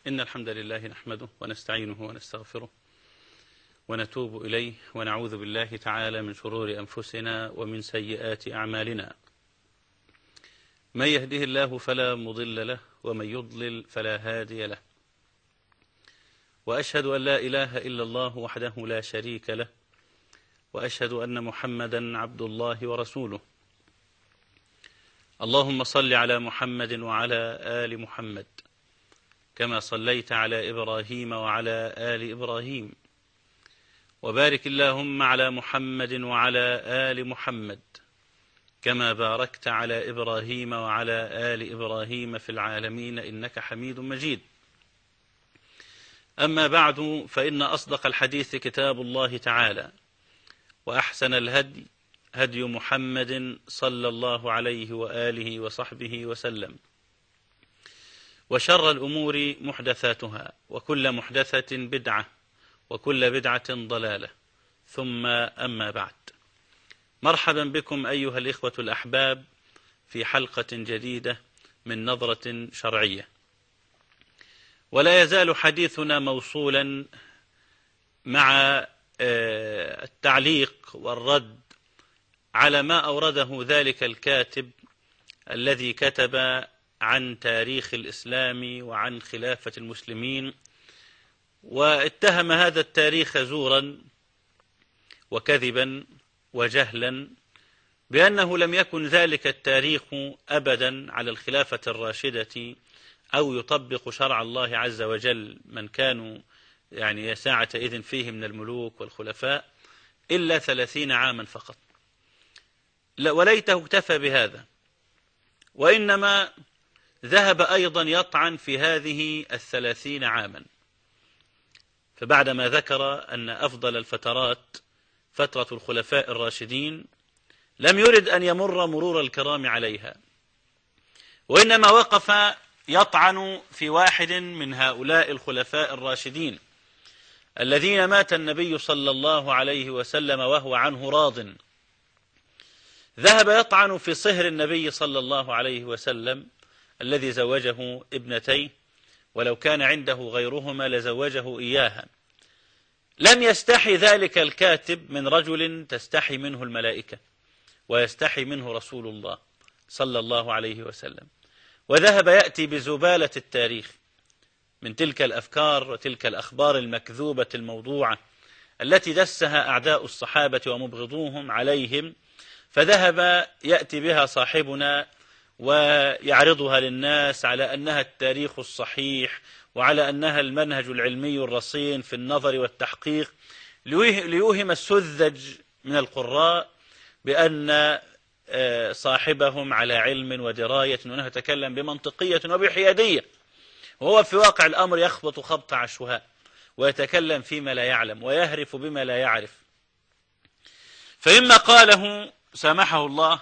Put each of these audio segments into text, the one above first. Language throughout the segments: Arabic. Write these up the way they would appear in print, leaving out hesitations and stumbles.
إن الحمد لله نحمده ونستعينه ونستغفره ونتوب إليه ونعوذ بالله تعالى من شرور أنفسنا ومن سيئات أعمالنا. من يهده الله فلا مضل له ومن يضلل فلا هادي له، وأشهد أن لا إله إلا الله وحده لا شريك له، وأشهد أن محمدا عبد الله ورسوله. اللهم صل على محمد وعلى آل محمد كما صليت على إبراهيم وعلى آل إبراهيم، وبارك اللهم على محمد وعلى آل محمد كما باركت على إبراهيم وعلى آل إبراهيم في العالمين إنك حميد مجيد. أما بعد، فإن أصدق الحديث كتاب الله تعالى، وأحسن الهدي هدي محمد صلى الله عليه وآله وصحبه وسلم، وشر الأمور محدثاتها، وكل محدثة بدعة، وكل بدعة ضلالة، ثم أما بعد. مرحبا بكم أيها الإخوة الأحباب في حلقة جديدة من نظرة شرعية، ولا يزال حديثنا موصولا مع التعليق والرد على ما أورده ذلك الكاتب الذي كتب عن تاريخ الإسلام وعن خلافة المسلمين، واتهم هذا التاريخ زورا وكذبا وجهلا بأنه لم يكن ذلك التاريخ أبدا على الخلافة الراشدة أو يطبق شرع الله عز وجل من كانوا يعني ساعة إذن فيه من الملوك والخلفاء إلا 30 عاما فقط. وليته اكتفى بهذا، وإنما ذهب أيضا يطعن في هذه 30 عاما. فبعدما ذكر أن أفضل الفترات فترة الخلفاء الراشدين لم يرد أن يمر مرور الكرام عليها، وإنما وقف يطعن في واحد من هؤلاء الخلفاء الراشدين الذين مات النبي صلى الله عليه وسلم وهو عنه راض. ذهب يطعن في صهر النبي صلى الله عليه وسلم الذي زوجه ابنتيه، ولو كان عنده غيرهما لزوجه إياها. لم يستحي ذلك الكاتب من رجل تستحي منه الملائكة ويستحي منه رسول الله صلى الله عليه وسلم، وذهب يأتي بزبالة التاريخ من تلك الأفكار وتلك الأخبار المكذوبة الموضوعة التي دسها أعداء الصحابة ومبغضوهم عليهم، فذهب يأتي بها صاحبنا ويعرضها للناس على أنها التاريخ الصحيح وعلى أنها المنهج العلمي الرصين في النظر والتحقيق، ليوهم السذج من القراء بأن صاحبهم على علم ودراية، وأنه يتكلم بمنطقية وبحيادية، وهو في واقع الأمر يخبط خبط عشواء ويتكلم فيما لا يعلم ويهرف بما لا يعرف. فإما قاله سامحه الله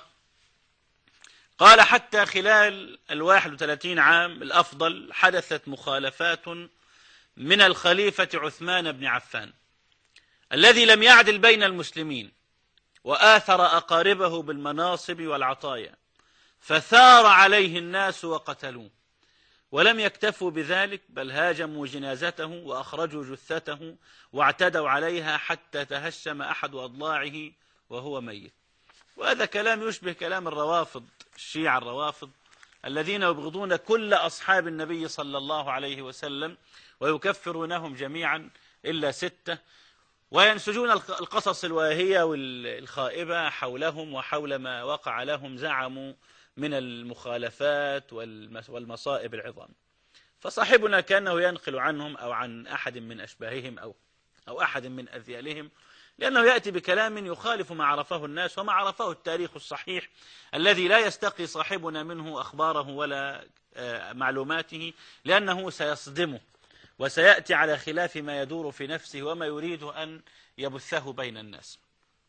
قال حتى خلال 31 عام الأفضل حدثت مخالفات من الخليفة عثمان بن عفان الذي لم يعدل بين المسلمين وآثر أقاربه بالمناصب والعطايا، فثار عليه الناس وقتلوه، ولم يكتفوا بذلك بل هاجموا جنازته وأخرجوا جثته واعتدوا عليها حتى تهشم أحد أضلاعه وهو ميت. وهذا كلام يشبه كلام الروافض، الشيعة الروافض الذين يبغضون كل أصحاب النبي صلى الله عليه وسلم ويكفرونهم جميعا إلا 6، وينسجون القصص الواهية والخائبة حولهم وحول ما وقع لهم زعموا من المخالفات والمصائب العظام. فصاحبنا كأنه ينقل عنهم أو عن أحد من أشباههم أو أحد من أذيالهم، لأنه يأتي بكلام يخالف ما عرفه الناس وما عرفه التاريخ الصحيح الذي لا يستقي صاحبنا منه أخباره ولا معلوماته، لأنه سيصدمه وسيأتي على خلاف ما يدور في نفسه وما يريد أن يبثه بين الناس.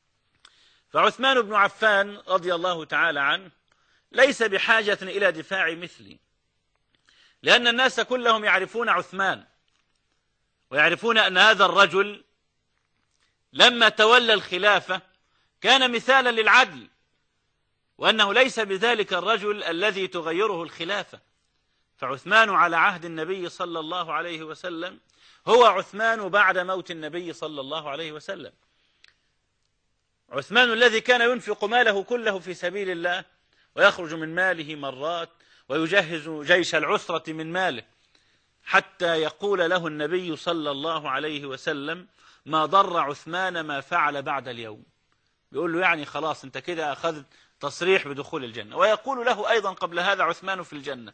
فعثمان بن عفان رضي الله تعالى عنه ليس بحاجة إلى دفاع مثلي، لأن الناس كلهم يعرفون عثمان ويعرفون أن هذا الرجل لما تولى الخلافة كان مثالا للعدل، وأنه ليس بذلك الرجل الذي تغيره الخلافة، فعثمان على عهد النبي صلى الله عليه وسلم هو عثمان بعد موت النبي صلى الله عليه وسلم. عثمان الذي كان ينفق ماله كله في سبيل الله، ويخرج من ماله مرات، ويجهز جيش العسرة من ماله، حتى يقول له النبي صلى الله عليه وسلم: ما ضر عثمان ما فعل بعد اليوم. بيقول له يعني خلاص انت كده أخذت تصريح بدخول الجنة. ويقول له أيضا قبل هذا: عثمان في الجنة.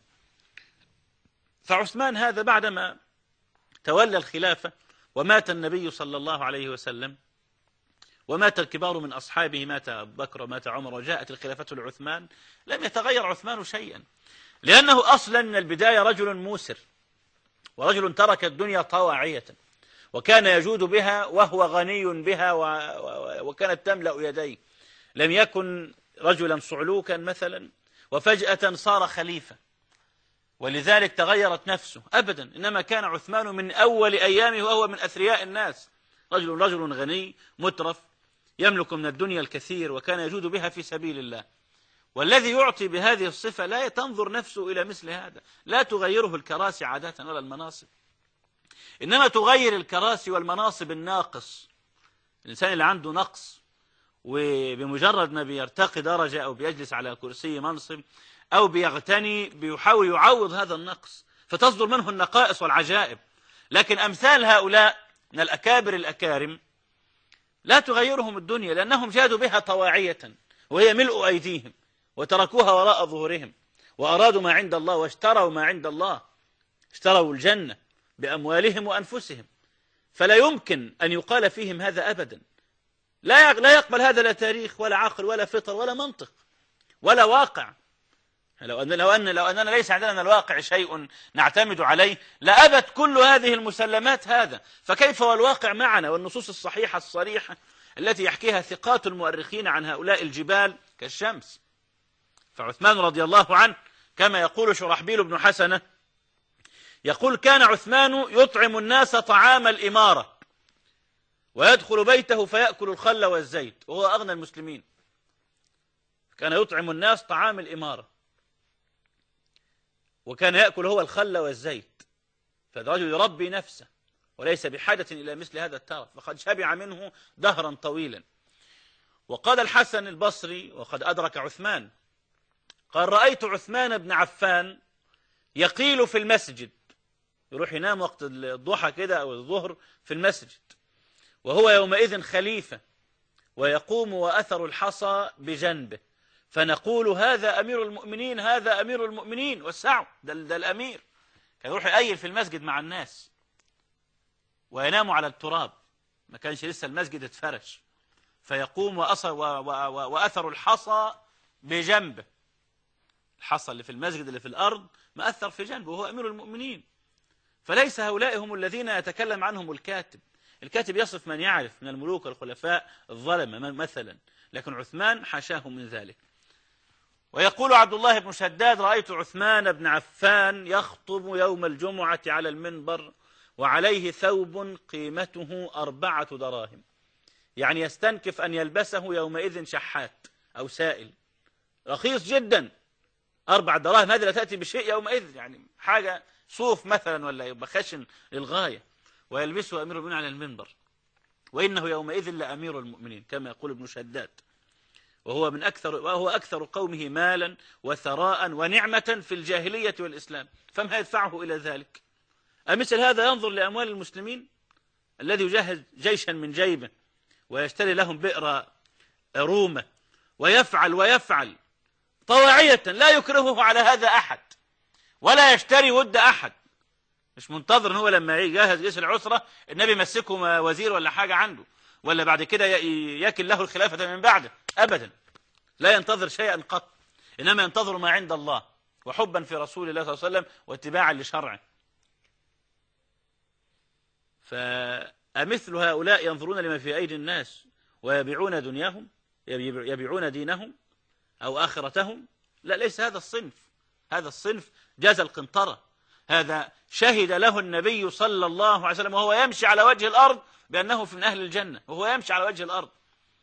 فعثمان هذا بعدما تولى الخلافة ومات النبي صلى الله عليه وسلم، ومات الكبار من أصحابه، مات أبو بكر ومات عمر، وجاءت الخلافة لعثمان، لم يتغير عثمان شيئا، لأنه أصلا من البداية رجل موسر، ورجل ترك الدنيا طواعية، وكان يجود بها وهو غني بها وكانت تملأ يديه. لم يكن رجلا صعلوكا مثلا وفجأة صار خليفة ولذلك تغيرت نفسه أبدا، إنما كان عثمان من أول أيامه وهو من أثرياء الناس، رجل غني مترف يملك من الدنيا الكثير، وكان يجود بها في سبيل الله. والذي يعطي بهذه الصفة لا تنظر نفسه إلى مثل هذا، لا تغيره الكراسي عادة ولا المناصب، إنما تغير الكراسي والمناصب الناقص، الإنسان اللي عنده نقص، وبمجرد ما بيرتقي درجة أو بيجلس على كرسي منصب أو بيغتني بيحاول يعوض هذا النقص، تصدر منه النقائص والعجائب. لكن أمثال هؤلاء من الأكابر الأكارم لا تغيرهم الدنيا، لأنهم جادوا بها طواعية وهي ملء أيديهم، وتركوها وراء ظهورهم، وأرادوا ما عند الله واشتروا ما عند الله، اشتروا الجنة بأموالهم وأنفسهم. فلا يمكن أن يقال فيهم هذا أبدا، لا يقبل هذا لا تاريخ ولا عقل ولا فطر ولا منطق ولا واقع. لو أننا ليس عندنا من الواقع شيء نعتمد عليه لأبت كل هذه المسلمات هذا، فكيف والواقع معنا والنصوص الصحيحة الصريحة التي يحكيها ثقات المؤرخين عن هؤلاء الجبال كالشمس. فعثمان رضي الله عنه كما يقول شرحبيل بن حسنة، يقول: كان عثمان يطعم الناس طعام الإمارة، ويدخل بيته فيأكل الخل والزيت، وهو أغنى المسلمين. كان يطعم الناس طعام الإمارة، وكان يأكل هو الخل والزيت، فالرجل يربي نفسه وليس بحاجة إلى مثل هذا الترف، فقد شبع منه دهرا طويلا. وقال الحسن البصري وقد أدرك عثمان، قال: رأيت عثمان بن عفان يقيل في المسجد، يروح ينام وقت الضحى كده أو الظهر في المسجد، وهو يومئذ خليفة، ويقوم وأثر الحصى بجنبه، فنقول: هذا أمير المؤمنين، هذا أمير المؤمنين، وسعوا ده الأمير. كان يروح يقيل في المسجد مع الناس وينام على التراب، ما كانش لسه المسجد اتفرش، فيقوم وأثر الحصى بجنبه، الحصى اللي في المسجد اللي في الأرض مأثر في جنبه، وهو أمير المؤمنين. فليس هؤلاء هم الذين يتكلم عنهم الكاتب يصف من يعرف من الملوك والخلفاء الظلمة مثلا، لكن عثمان حاشاه من ذلك. ويقول عبد الله بن شداد: رأيت عثمان بن عفان يخطب يوم الجمعة على المنبر وعليه ثوب قيمته 4 دراهم، يعني يستنكف أن يلبسه يومئذ شحات أو سائل، رخيص جدا، 4 دراهم هذه لا تأتي بشيء يومئذ، يعني حاجة صوف مثلا ولا يبقى خشن للغاية، ويلبسه أمير المؤمنين على المنبر، وإنه يومئذ لأمير المؤمنين كما يقول ابن شداد، وهو أكثر قومه مالا وثراء ونعمة في الجاهلية والإسلام، فما يدفعه إلى ذلك؟ أمثل هذا ينظر لأموال المسلمين الذي يجهز جيشا من جيبه ويشتري لهم بئر رومة ويفعل طواعية، لا يكرهه على هذا أحد ولا يشتري ود أحد، مش منتظر إن هو لما يجهز جيش العسرة النبي يمسكه وزير ولا حاجة عنده، ولا بعد كده يكل له الخلافة من بعده، أبدا لا ينتظر شيئا قط، إنما ينتظر ما عند الله، وحبا في رسول الله صلى الله عليه وسلم واتباعا لشرعه. فأمثل هؤلاء ينظرون لما في أيدي الناس ويبيعون دنياهم، يبيعون دينهم أو آخرتهم؟ لا، ليس هذا الصنف، هذا الصنف جاز القنطرة، هذا شهد له النبي صلى الله عليه وسلم وهو يمشي على وجه الأرض بأنه من أهل الجنة، وهو يمشي على وجه الأرض،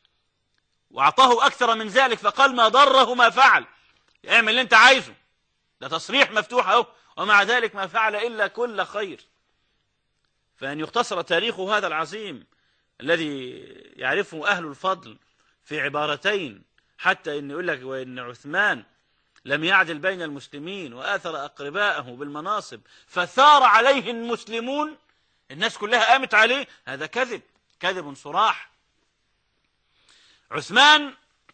وأعطاه أكثر من ذلك، فقال: ما ضره ما فعل، اعمل اللي انت عايزه، ده تصريح مفتوح اهو، ومع ذلك ما فعل إلا كل خير. فأن يختصر تاريخ هذا العظيم الذي يعرفه أهل الفضل في عبارتين، حتى إن يقول لك وإن عثمان لم يعدل بين المسلمين وآثر أقرباءه بالمناصب فثار عليه المسلمون، الناس كلها قامت عليه، هذا كذب، كذب صراح. عثمان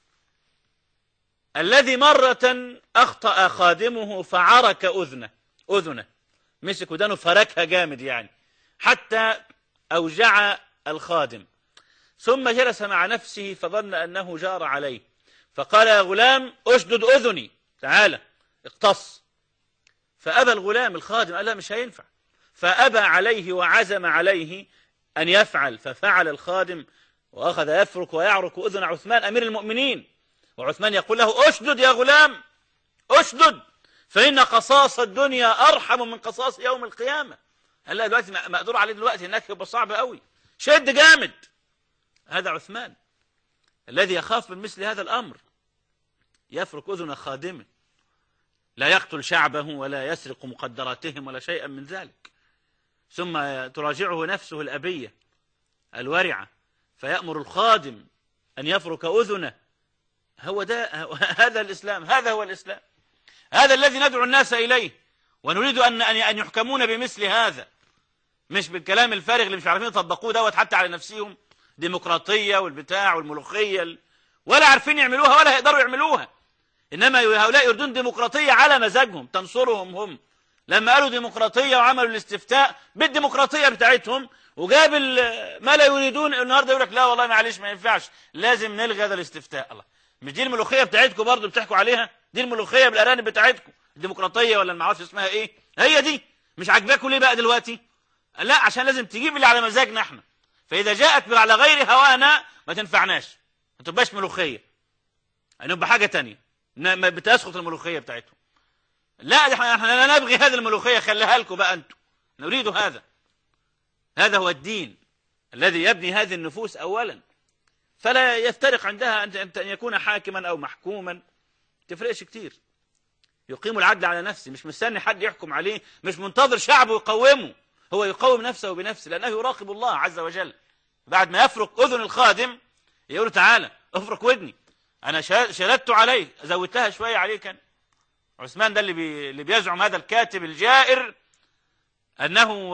الذي مرة أخطأ خادمه فعرك أذنه، مسك ودانه فركها جامد يعني حتى أوجع الخادم، ثم جلس مع نفسه فظن أنه جار عليه فقال يا غلام أشدد أذني، تعالى اقتص. فأبى الغلام الخادم، قال لا مش هينفع، فأبى عليه وعزم عليه أن يفعل، ففعل الخادم وأخذ يفرك ويعرك أذن عثمان أمير المؤمنين، وعثمان يقول له أشدد يا غلام أشدد، فإن قصاص الدنيا أرحم من قصاص يوم القيامة. قال لا دلوقتي مقدور عليه دلوقتي، هناك يبقى صعب قوي، شد جامد. هذا عثمان الذي يخاف من مثل هذا الأمر، يفرك أذن خادمه، لا يقتل شعبه ولا يسرق مقدراتهم ولا شيئا من ذلك. ثم تراجعه نفسه الأبية الورعة فيأمر الخادم أن يفرك أذنه. هو ده، هذا الإسلام، هذا هو الإسلام، هذا الذي ندعو الناس إليه، ونريد أن يحكمون بمثل هذا، مش بالكلام الفارغ اللي مش عارفين يطبقوه دوت حتى على نفسهم، ديمقراطية والبتاع والملوخية، ولا عارفين يعملوها ولا هيقدروا يعملوها. إنما هؤلاء يريدون ديمقراطية على مزاجهم تنصرهم هم. لما قالوا ديمقراطية وعملوا الاستفتاء بالديمقراطية بتاعتهم وجاب ما لا يريدون، النهارده يقول لك لا والله معلش ما ينفعش، لازم نلغي هذا الاستفتاء. الله، مش دي الملوخية بتاعتكم برضه بتحكوا عليها؟ دي الملوخية بالأرانب بتاعتكم، الديمقراطية ولا المعرفش اسمها ايه، هي دي. مش عاجباكم ليه بقى دلوقتي؟ لا عشان لازم تجيب اللي على مزاجنا احنا، فإذا جاءت على غير هوانا ما تنفعناش، ما تبقاش ملوخية، نبقى حاجة تانية بتسقط الملوخية بتاعتهم. لا احنا لا نبغي هذه الملوخية، خليها لكم بقى انتم، نريد هذا. هذا هو الدين الذي يبني هذه النفوس أولا، فلا يفترق عندها أن يكون حاكما أو محكوما، تفرقش كتير. يقيم العدل على نفسه، مش مستني حد يحكم عليه، مش منتظر شعبه يقومه، هو يقوم نفسه بنفسه لأنه يراقب الله عز وجل. بعد ما يفرك أذن الخادم يقول تعالى افرك ودني، أنا شردت عليه، زودتها شوية عليه. كان عثمان ده اللي بيزعم هذا الكاتب الجائر أنه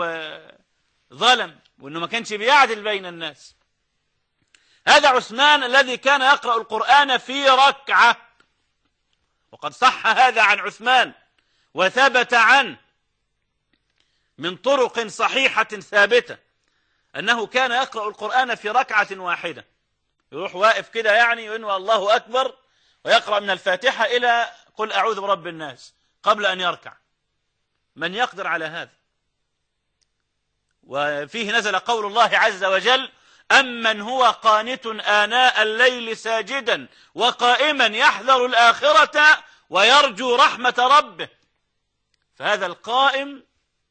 ظلم وأنه ما كانش بيعدل بين الناس. هذا عثمان الذي كان يقرأ القرآن في ركعة، وقد صح هذا عن عثمان وثبت عنه من طرق صحيحة ثابتة أنه كان يقرأ القرآن في ركعة واحدة، يروح واقف كده يعني وإنه الله أكبر ويقرأ من الفاتحة إلى قل أعوذ برب الناس قبل أن يركع. من يقدر على هذا؟ وفيه نزل قول الله عز وجل أمن هو قانت آناء الليل ساجدا وقائما يحذر الآخرة ويرجو رحمة ربه. فهذا القائم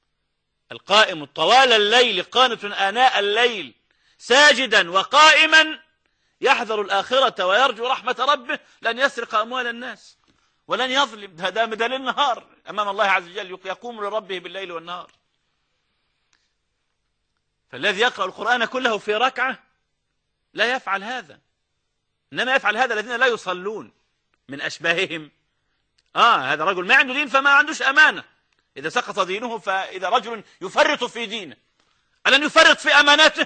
طوال الليل، قانت آناء الليل ساجدا وقائما يحذر الآخرة ويرجو رحمة ربه، لن يسرق أموال الناس ولن يظلم، هذا مدى النهار أمام الله عز وجل، يقوم لربه بالليل والنهار. فالذي يقرأ القرآن كله في ركعة لا يفعل هذا، إنما يفعل هذا الذين لا يصلون من أشباههم. هذا رجل ما عنده دين فما عندوش أمانة، إذا سقط دينه، فإذا رجل يفرط في دينه ألن يفرط في أماناته؟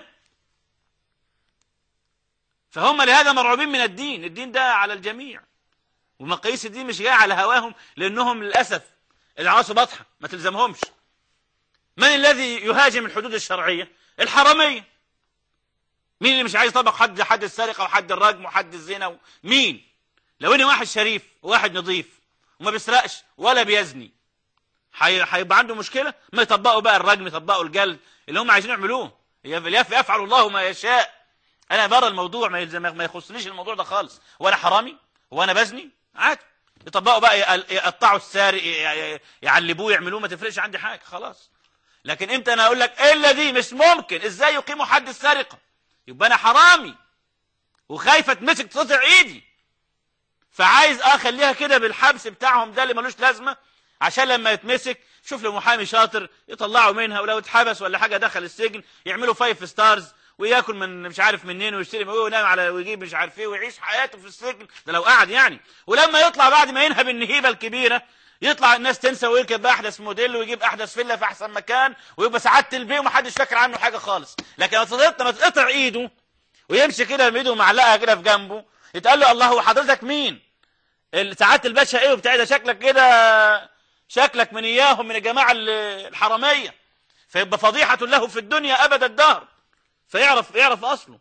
فهم لهذا مرعوبين من الدين. الدين ده على الجميع، ومقاييس الدين مش جاية على هواهم، لأنهم للأسف العاصي بطحة ما تلزمهمش. من الذي يهاجم الحدود الشرعية؟ الحرامية. مين اللي مش عايز يطبق حد السرقة وحد الرجم وحد الزنا؟ مين؟ لو ان واحد شريف وواحد نظيف وما بيسرقش ولا بيزني هيبقى عنده مشكلة؟ ما يطبقوا بقى الرجم، يطبقوا الجلد اللي هم عايزين يعملوه، يفعل الله ما يشاء. انا بره الموضوع، ما يخصنيش الموضوع ده خالص، وانا حرامي وانا بزني عادي، يطبقوا بقى، يقطعوا السارق، يعلبوه، يعملوه، ما تفرقش عندي حاجة خلاص. لكن امتى انا اقول لك الا دي مش ممكن، ازاي يقيموا حد السرقة؟ يبقى انا حرامي وخايفة اتمسك تقطع ايدي، فعايز اخليها كده بالحبس بتاعهم ده اللي ملوش لازمة، عشان لما يتمسك شوف له محامي شاطر يطلعوا منها، ولو اتحبس ولا حاجة دخل السجن يعملوا 5 ستارز وياكل من مش عارف منين ويشتري وينام على ويجيب مش عارف ايه ويعيش حياته في السجن، ده لو قعد يعني. ولما يطلع بعد ما ينهب النهيبة الكبيرة يطلع الناس تنسى ويركب بأحدث موديل ويجيب أحدث فيلا في أحسن مكان ويبقى سعادة البيه ومحدش فاكر عنه حاجة خالص. لكن لما تقطع ايده ويمشي كده بايده معلقة كده في جنبه يتقال له الله هو حضرتك مين؟ سعادة الباشا ايه وبتاع ده شكلك كده شكلك من اياهم من الجماعة الحرامية، فيبقى فضيحة له في الدنيا أبد الدهر، فيعرف أصله.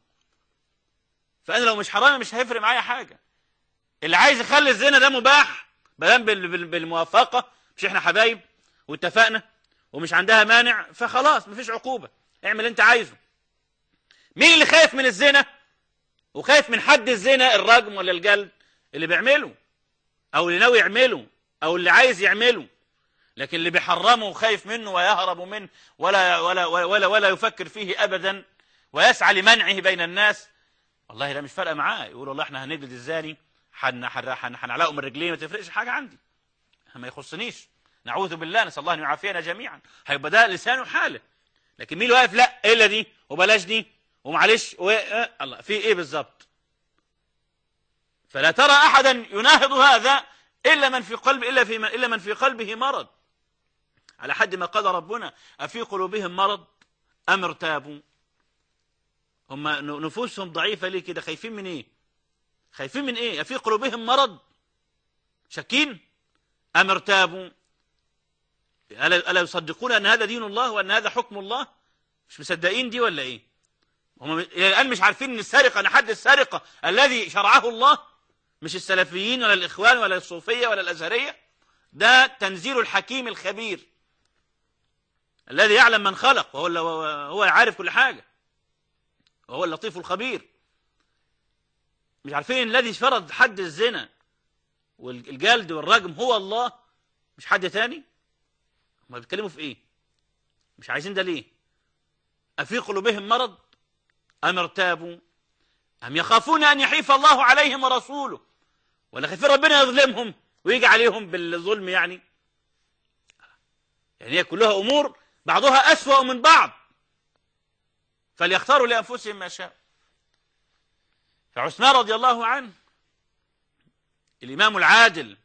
فأنا لو مش حرامي مش هيفرق معايا حاجة. اللي عايز يخلي الزنا ده مباح بلان بالموافقة، مش احنا حبايب واتفقنا ومش عندها مانع، فخلاص مفيش عقوبة، اعمل انت عايزه. مين اللي خايف من الزنا وخايف من حد الزنا؟ الرجم ولا الجلد؟ اللي بيعمله او اللي ناوي يعمله او اللي عايز يعمله. لكن اللي بيحرمه وخايف منه ويهرب منه ولا يفكر فيه ابدا ويسعى لمنعه بين الناس، والله ده مش فارقه معاه. يقول والله احنا هنجلد الزاني هنعلقه من رجليه، ما تفرقش حاجه عندي، ما يخصنيش، نعوذ بالله، نسال الله ان يعافينا جميعا. هيبقى ده لسانه حاله. لكن مين اللي واقف لا الا دي وبلاش دي ومعلش الله في ايه بالظبط؟ فلا ترى احدا يناهض هذا الا من في قلبه مرض، على حد ما قال ربنا افي قلوبهم مرض ام ارتابوا. هم نفوسهم ضعيفه ليه كده؟ خايفين من ايه؟ خايفين من ايه؟ افي قلوبهم مرض، شاكين ام ارتابوا. الا يصدقون ان هذا دين الله وان هذا حكم الله؟ مش مصدقين دي ولا ايه؟ هم الان مش عارفين ان السرقه، ان حد السرقه الذي شرعه الله، مش السلفيين ولا الاخوان ولا الصوفيه ولا الازهريه، ده تنزيل الحكيم الخبير الذي يعلم من خلق، وهو عارف كل حاجه، وهو اللطيف الخبير. مش عارفين الذي فرض حد الزنا والجلد والرجم هو الله، مش حد تاني؟ هم بيتكلموا في ايه؟ مش عايزين ده ليه؟ أفي قلوبهم مرض أم ارتابوا أم يخافون أن يحيف الله عليهم ورسوله، ولا خايفين ربنا يظلمهم ويجي عليهم بالظلم؟ يعني هي كلها أمور بعضها أسوأ من بعض، فليختاروا لأنفسهم ما شاء. فعثمان رضي الله عنه الإمام العادل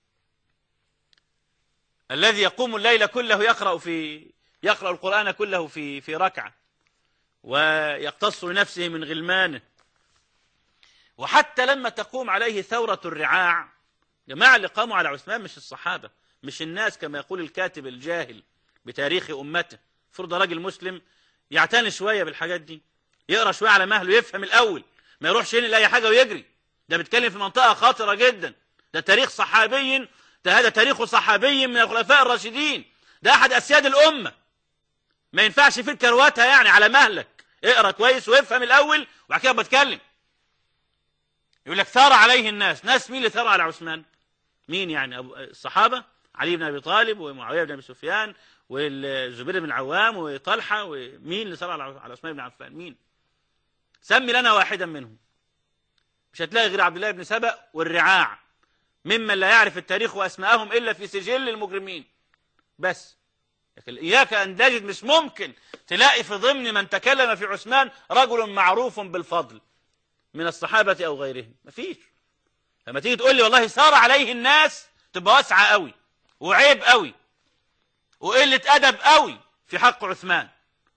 الذي يقوم الليل كله يقرأ القرآن كله في ركعة، ويقتص لنفسه من غلمانه، وحتى لما تقوم عليه ثورة الرعاع، جماعة اللي قاموا على عثمان مش الصحابة، مش الناس كما يقول الكاتب الجاهل بتاريخ أمته. فرض راجل مسلم يعتني شوية بالحاجات دي، يقرأ شوية على مهله، يفهم الأول، ما يروحش ينقل أي حاجة ويجري. ده بيتكلم في منطقة خطرة جدا، ده تاريخ صحابي، هذا تاريخ صحابي من الخلفاء الراشدين، ده أحد أسياد الأمة، ما ينفعش فيه كرواتها يعني، على مهلك اقرأ كويس وافهم الأول وبعد كده بتكلم. يقول لك ثار عليه الناس، ناس مين اللي ثار على عثمان؟ مين يعني؟ الصحابة، علي بن أبي طالب ومعاوية بن أبي سفيان والزبير بن العوام وطلحة، ومين اللي ثار على عثمان بن عفان؟ مين؟ سمي لنا واحدا منهم. مش هتلاقي غير عبد الله بن سبأ والرعاع، ممن لا يعرف التاريخ وأسماءهم إلا في سجل المجرمين بس. لكن إياك أن تجد، مش ممكن تلاقي في ضمن من تكلم في عثمان رجل معروف بالفضل من الصحابة أو غيرهم، مفيش. لما تيجي تقول لي والله سار عليه الناس، تبقى واسعة قوي وعيب قوي وقلة أدب قوي في حق عثمان.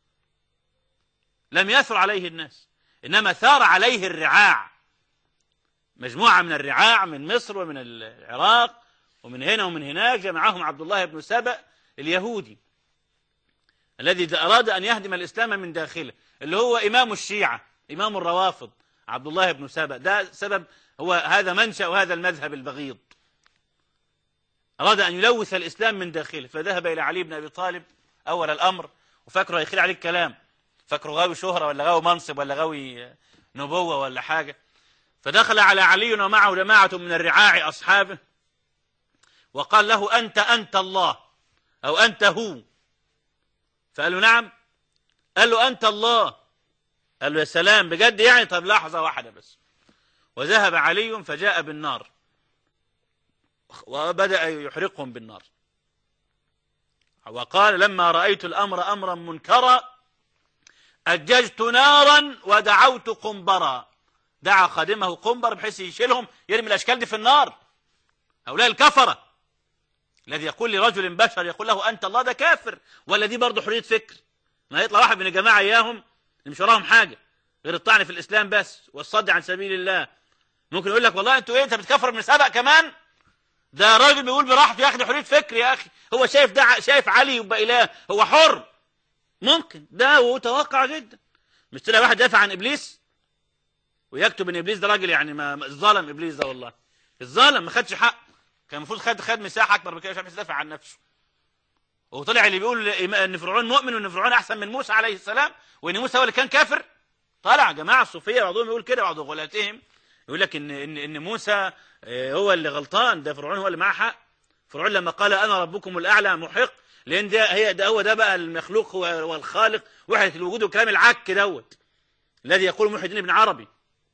لم يثر عليه الناس، إنما ثار عليه الرعاع، مجموعة من الرعاع من مصر ومن العراق ومن هنا ومن هناك، جمعهم عبد الله بن سبأ اليهودي الذي أراد أن يهدم الإسلام من داخله، اللي هو إمام الشيعة، إمام الروافض، عبد الله بن سبأ. ده سبب، هو هذا منشأ وهذا المذهب البغيض. أراد أن يلوث الإسلام من داخله، فذهب إلى علي بن أبي طالب أول الأمر، وفكره يخيل عليه الكلام، فكره غاوي شهرة ولا غاوي منصب ولا غاوي نبوة ولا حاجة. فدخل على علي ومعه جماعة من الرعاع أصحابه، وقال له أنت الله أو أنت هو؟ فقال له نعم. قال له أنت الله. قال له يا سلام بجد يعني؟ طب لحظة واحدة بس. وذهب علي فجاء بالنار وبدأ يحرقهم بالنار. وقال لما رأيت الأمر أمرا منكرا أججت نارا ودعوت قنبرا. دعا خادمه قنبر بحيث يشيلهم يرمي الأشكال دي في النار. هؤلاء الكفرة الذي يقول لرجل بشر يقول له أنت الله، ده كافر. ولا دي برضه حرية فكر؟ ما يطلع واحد من الجماعة إياهم مش وراهم حاجة غير الطعن في الإسلام بس والصد عن سبيل الله. ممكن يقول لك والله أنتوا إيه، أنت بتكفر من سبق كمان؟ ده راجل بيقول براحته يا أخي، حرية فكر يا أخي. هو شايف ده، شايف علي يبقى إله، هو حر. ممكن ده وتوقع جدا. مش تلاقي واحد دافع عن إبليس ويكتب ان ابليس ده راجل يعني ما ظلم ابليس ده، والله الظالم ما خدش حق، كان المفروض خد مساحه اكبر من كده، مش عارف يدافع عن نفسه. وطلع اللي بيقول ان فرعون مؤمن وان فرعون احسن من موسى عليه السلام وان موسى هو اللي كان كافر. طلع جماعه الصوفيه بعضهم يقول كده، بعض غلاتهم يقول لك ان موسى هو اللي غلطان، ده فرعون هو اللي معاه حق. فرعون لما قال انا ربكم الاعلى محق، لان ده هو ده بقى المخلوق هو الخالق، وحده الوجود وكلام العك دوت الذي يقول محي الدين ابن عربي.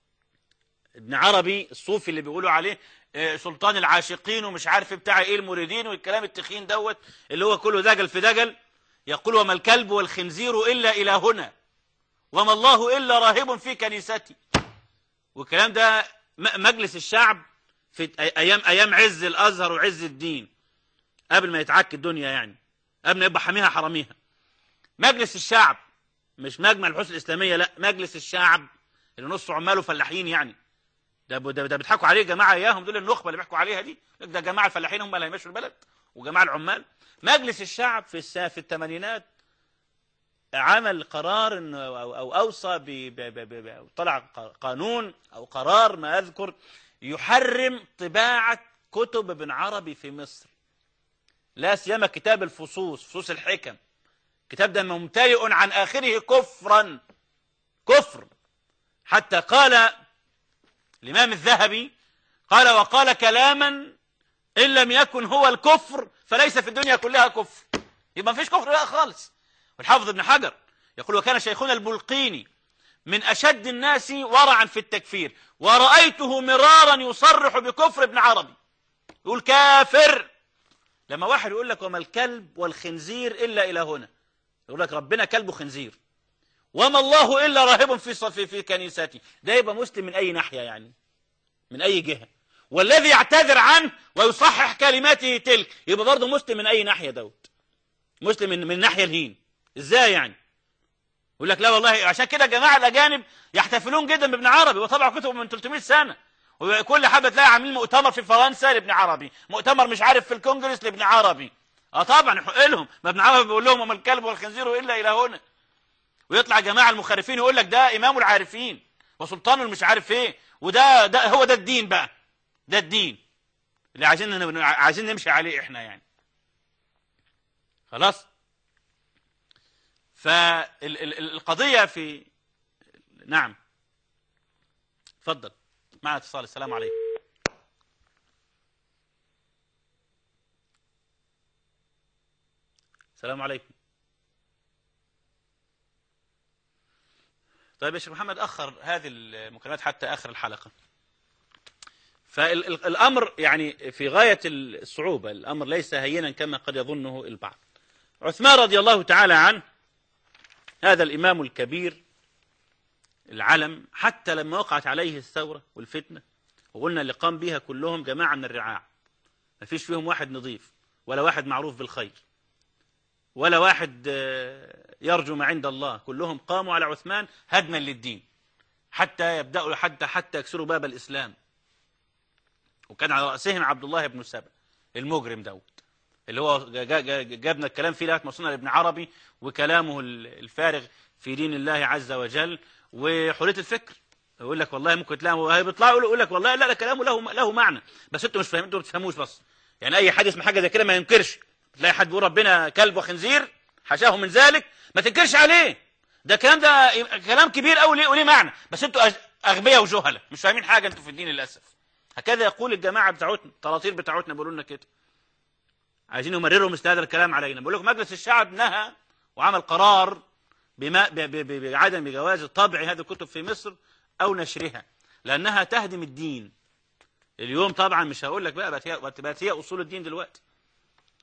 ابن عربي الصوفي اللي بيقولوا عليه سلطان العاشقين ومش عارف بتاع ايه المريدين والكلام التخين دوت اللي هو كله دجل في دجل. يقول وما الكلب والخنزير الا الهنا وما الله الا راهب في كنيستي. والكلام ده مجلس الشعب في ايام عز الازهر وعز الدين، قبل ما يتعك الدنيا يعني، قبل ما يبقى حاميها حراميها. مجلس الشعب مش مجمع البحوث الاسلاميه، لا مجلس الشعب اللي نص عماله فلاحين يعني. ده بيضحكوا عليه جماعه اياهم، دول النخبه اللي بيحكوا عليها دي، ده جماعه الفلاحين هم اللي هيمشوا البلد وجماعه العمال. مجلس الشعب في الثمانينات عمل قرار انه او اوصى طلع قانون او قرار ما اذكر يحرم طباعه كتب ابن عربي في مصر، لا سيما كتاب الفصوص، فصوص الحكم. الكتاب ده ممتلئ عن اخره كفرا، كفر. حتى قال الإمام الذهبي قال وقال كلاما إن لم يكن هو الكفر فليس في الدنيا كلها كفر. يبقى ما فيش كفر بقى خالص. والحافظ ابن حجر يقول وكان شيخنا البلقيني من أشد الناس ورعا في التكفير ورأيته مرارا يصرح بكفر ابن عربي، يقول كافر. لما واحد يقول لك وما الكلب والخنزير إلا إلهنا، يقول لك ربنا كلب وخنزير، وما الله إلا راهب في كنيستي، ده يبقى مسلم من أي ناحية يعني، من أي جهة. والذي يعتذر عنه ويصحح كلماته تلك يبقى برضه مسلم من أي ناحية دوت، مسلم من الناحية الهين. إزاي يعني؟ يقول لك لا والله. عشان كده جماعة الأجانب يحتفلون جدا بابن عربي وطبعوا كتب من 300 سنة، وكل حبة تلاقي عاملين مؤتمر في فرنسا لابن عربي، مؤتمر مش عارف في الكونجرس لابن عربي. طبعا يحق لهم، ما ابن عربي بيقول لهم وما الكلب والخنزير إلا إلهنا. ويطلع جماعة المخرفين يقول لك ده إمام العارفين وسلطان المش عارف إيه، وده هو ده الدين بقى، ده الدين اللي عايزين نمشي عليه إحنا يعني. خلاص. فالقضية في نعم. اتفضل معنا اتصال. السلام عليكم. السلام عليكم. طيب يا شيخ محمد أخر هذه المكالمات حتى آخر الحلقة. فالأمر يعني في غاية الصعوبة، الأمر ليس هينا كما قد يظنه البعض. عثمان رضي الله تعالى عنه هذا الإمام الكبير العلم، حتى لما وقعت عليه الثورة والفتنة وقلنا اللي قام بها كلهم جماعة من الرعاع، ما فيش فيهم واحد نظيف ولا واحد معروف بالخير ولا واحد يرجو ما عند الله، كلهم قاموا على عثمان هدما للدين حتى يبدأوا حتى يكسروا باب الإسلام. وكان على رأسهم عبد الله بن سبأ المجرم دوت اللي هو جابنا الكلام فيه لغاية ما وصلنا لابن عربي وكلامه الفارغ في دين الله عز وجل وحرية الفكر. يقول لك والله ممكن تلاقوا بيطلعوا يقول لك والله لا كلامه له معنى، بس انتوا مش فاهمين، انتوا ما بتفهموش. بس يعني اي حد يسمع حاجه زي كده ما ينكرش. تلاقي حد بيقول ربنا كلب وخنزير حاشاه من ذلك، ما تنكرش عليه، ده كلام كبير قوي وليه معنى، بس انتوا اغبياء وجهله مش فاهمين حاجه انتوا في الدين للاسف. هكذا يقول الجماعه بتاعتنا، الطراطير بتاعتنا بيقولوا لنا كده، عايزين يمرروا مثل هذا الكلام علينا. بقول لكم مجلس الشعب نهى وعمل قرار بعدم جواز طبع هذه الكتب في مصر او نشرها لانها تهدم الدين. اليوم طبعا مش هقول لك بقى بقت هي اصول الدين دلوقتي.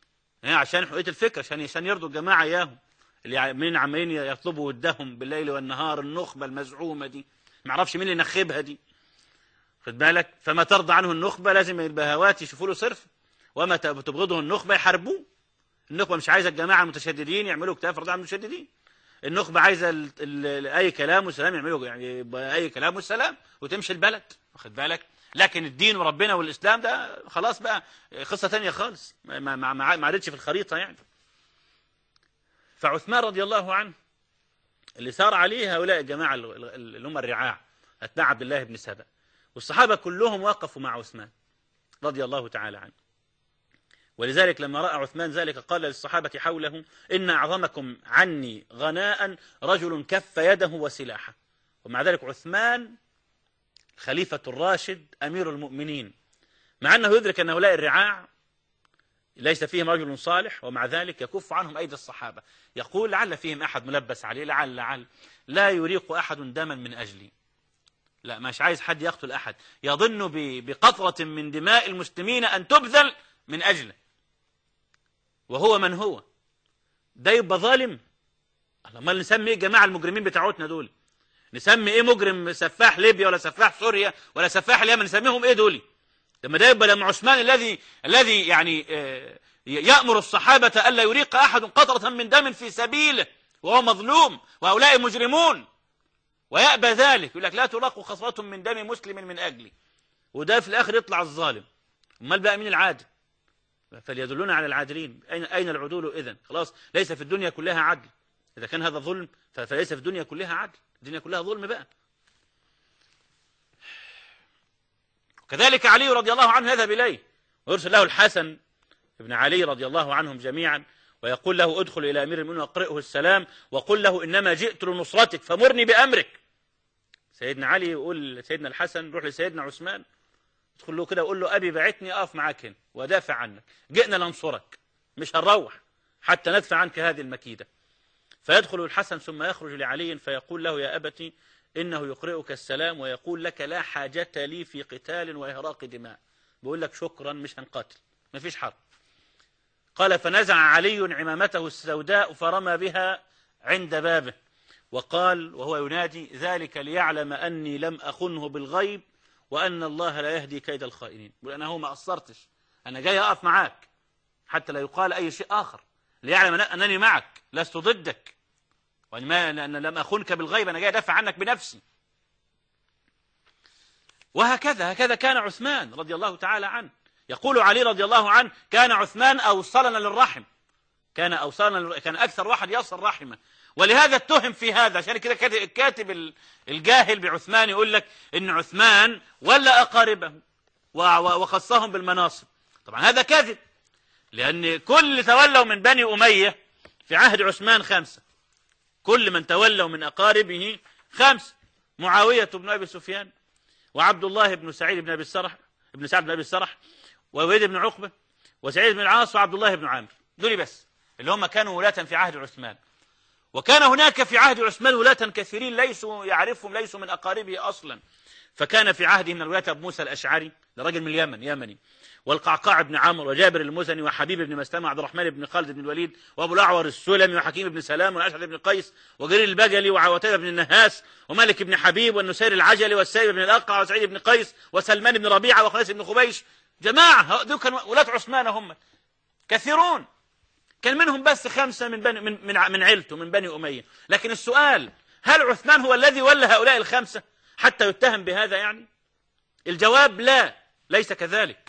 عشان حرية الفكر، عشان يرضوا الجماعة إياهم اللي من عمالين يطلبوا ودهم بالليل والنهار، النخبة المزعومة دي ما اعرفش مين اللي نخبها دي، خد بالك. فما ترضى عنه النخبة لازم البهوات يشوفوا له صرف، وما تبغضه النخبة يحاربوه. النخبة مش عايزة الجماعة المتشددين يعملوا كتاب فرض عن المتشددين، النخبة عايزة أي كلام والسلام يعملوا يعني أي كلام والسلام وتمشي البلد، واخد بالك. لكن الدين وربنا والإسلام ده خلاص بقى قصة تانية خالص، ما عادتش في الخريطة يعني. فعثمان رضي الله عنه اللي سار عليه هؤلاء الجماعة اللي هم الرعاع أتباع عبد الله بن سبأ، والصحابة كلهم وقفوا مع عثمان رضي الله تعالى عنه. ولذلك لما رأى عثمان ذلك قال للصحابة حوله: إن أعظمكم عني غناء رجل كف يده وسلاحه. ومع ذلك عثمان خليفة الراشد أمير المؤمنين، مع أنه يدرك أن هؤلاء الرعاع ليس فيهم رجل صالح، ومع ذلك يكف عنهم أيدي الصحابة، يقول: لعل فيهم أحد ملبس عليه، لعل لا يريق أحد دما من أجلي. لا، مش عايز حد يقتل أحد يظن بقطرة من دماء المسلمين أن تبذل من أجله، وهو من هو ده يبقى ظالم. ما نسمي ايه جماعة المجرمين بتاعتنا دول؟ نسمي ايه مجرم سفاح ليبيا ولا سفاح سوريا ولا سفاح اليمن؟ نسميهم ايه دول؟ لما ده يبقى لما عثمان الذي يعني يأمر الصحابة ألا يريق أحد قطرة من دم في سبيله وهو مظلوم وهؤلاء مجرمون، ويأبى ذلك، يقول لك: لا تراق خصلة من دم مسلم من أجلي، وده في الآخر يطلع الظالم. امال بقى مين العادل؟ فليدلونا على العادلين. أين العدول إذن؟ خلاص ليس في الدنيا كلها عدل. إذا كان هذا ظلم فليس في الدنيا كلها عدل، الدنيا كلها ظلم بقى. وكذلك علي رضي الله عنه يذهب إليه ويرسل له الحسن ابن علي رضي الله عنهم جميعا، ويقول له: ادخل إلى أمير المؤمنين واقرئه السلام وقل له: إنما جئت لنصرتك فمرني بأمرك. سيدنا علي يقول سيدنا الحسن: روح لسيدنا عثمان ادخل له كده وقول له: أبي بعتني أقف معاك هنا وأدافع عنك، جئنا لننصرك، مش هنروح حتى ندفع عنك هذه المكيدة. فيدخل الحسن ثم يخرج لعلي فيقول له: يا أبتي إنه يقرئك السلام ويقول لك: لا حاجة لي في قتال وإهراق دماء، بقول لك شكرا مش هنقاتل، ما فيش حرب. قال: فنزع علي عمامته السوداء فرمى بها عند بابه وقال وهو ينادي: ذلك ليعلم أني لم أخنه بالغيب وأن الله لا يهدي كيد الخائنين. بقول أنا هو ما قصرتش، أنا جاي أقف معاك حتى لا يقال أي شيء آخر، ليعلم أنني معك لست ضدك، وأن لم أخنك بالغيب، أنا جاي أدافع عنك بنفسي. هكذا كان عثمان رضي الله تعالى عنه. يقول علي رضي الله عنه: كان عثمان أوصلنا للرحم، كان أكثر واحد يصل رحمه. ولهذا اتهم في هذا، عشان كده الكاتب الجاهل بعثمان يقول لك إن عثمان ولا أقاربه وخصهم بالمناصب. طبعا هذا كذب، لأن كل تولوا من بني أمية في عهد عثمان 5، كل من تولوا من أقاربه 5: معاوية بن أبي سفيان، وعبد الله بن سعيد بن أبي السرح ابن سعد بن أبي السرح، ووليد بن عقبة، وسعيد بن العاص، وعبد الله بن عامر. دول بس اللي هم كانوا ولاة في عهد عثمان. وكان هناك في عهد عثمان ولاة كثيرين ليسوا يعرفهم، ليسوا من أقاربه أصلا. فكان في عهده من الولاة أبو موسى الأشعري، لرجل من اليمن يمني، والقعقاع بن عمرو، وجابر المزني، وحبيب بن مسلمة، وعبد الرحمن بن خالد بن الوليد، وأبو الأعور السلمي، وحكيم بن سلام، والأشعث بن قيس، وجرير البجلي، وعوتيبة بن النهاس، ومالك بن حبيب، والنسير العجلي، والسائب بن الأقع، وسعيد بن قيس، وسلمان بن ربيعة، وخنيس بن خبيش. جماعة دول كانوا ولاة عثمان، هم كثيرون، كان منهم بس 5 من عيلته من بني أمية. لكن السؤال: هل عثمان هو الذي ولى هؤلاء ال5 حتى يتهم بهذا يعني؟ الجواب: لا، ليس كذلك.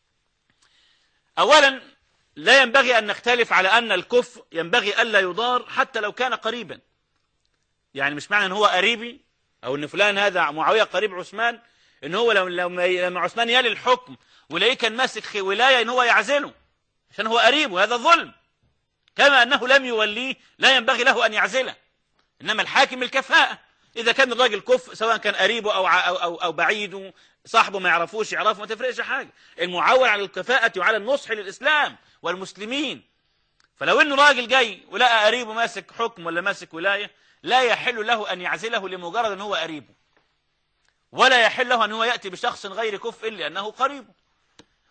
أولا، لا ينبغي أن نختلف على أن الكفر ينبغي ألا يضار حتى لو كان قريبا. يعني مش معنى أن هو قريبي أو أن فلان هذا معاوية قريب عثمان أن هو لما عثمان يلي الحكم ولاقيه كان ماسك ولاية أن هو يعزله عشان هو قريبه، هذا ظلم. كما أنه لم يوليه لا ينبغي له أن يعزله. إنما الحاكم الكفاءة، إذا كان الراجل كفء سواء كان قريبه أو بعيده، صاحبه ما يعرفوش يعرفه، ما تفرقش حاجة. المعول على الكفاءة وعلى النصح للإسلام والمسلمين. فلو إنه راجل جاي ولقى قريبه ماسك حكم ولا ماسك ولاية، لا يحل له أن يعزله لمجرد أن هو قريبه، ولا يحل له أن هو يأتي بشخص غير كفء لأنه قريبه.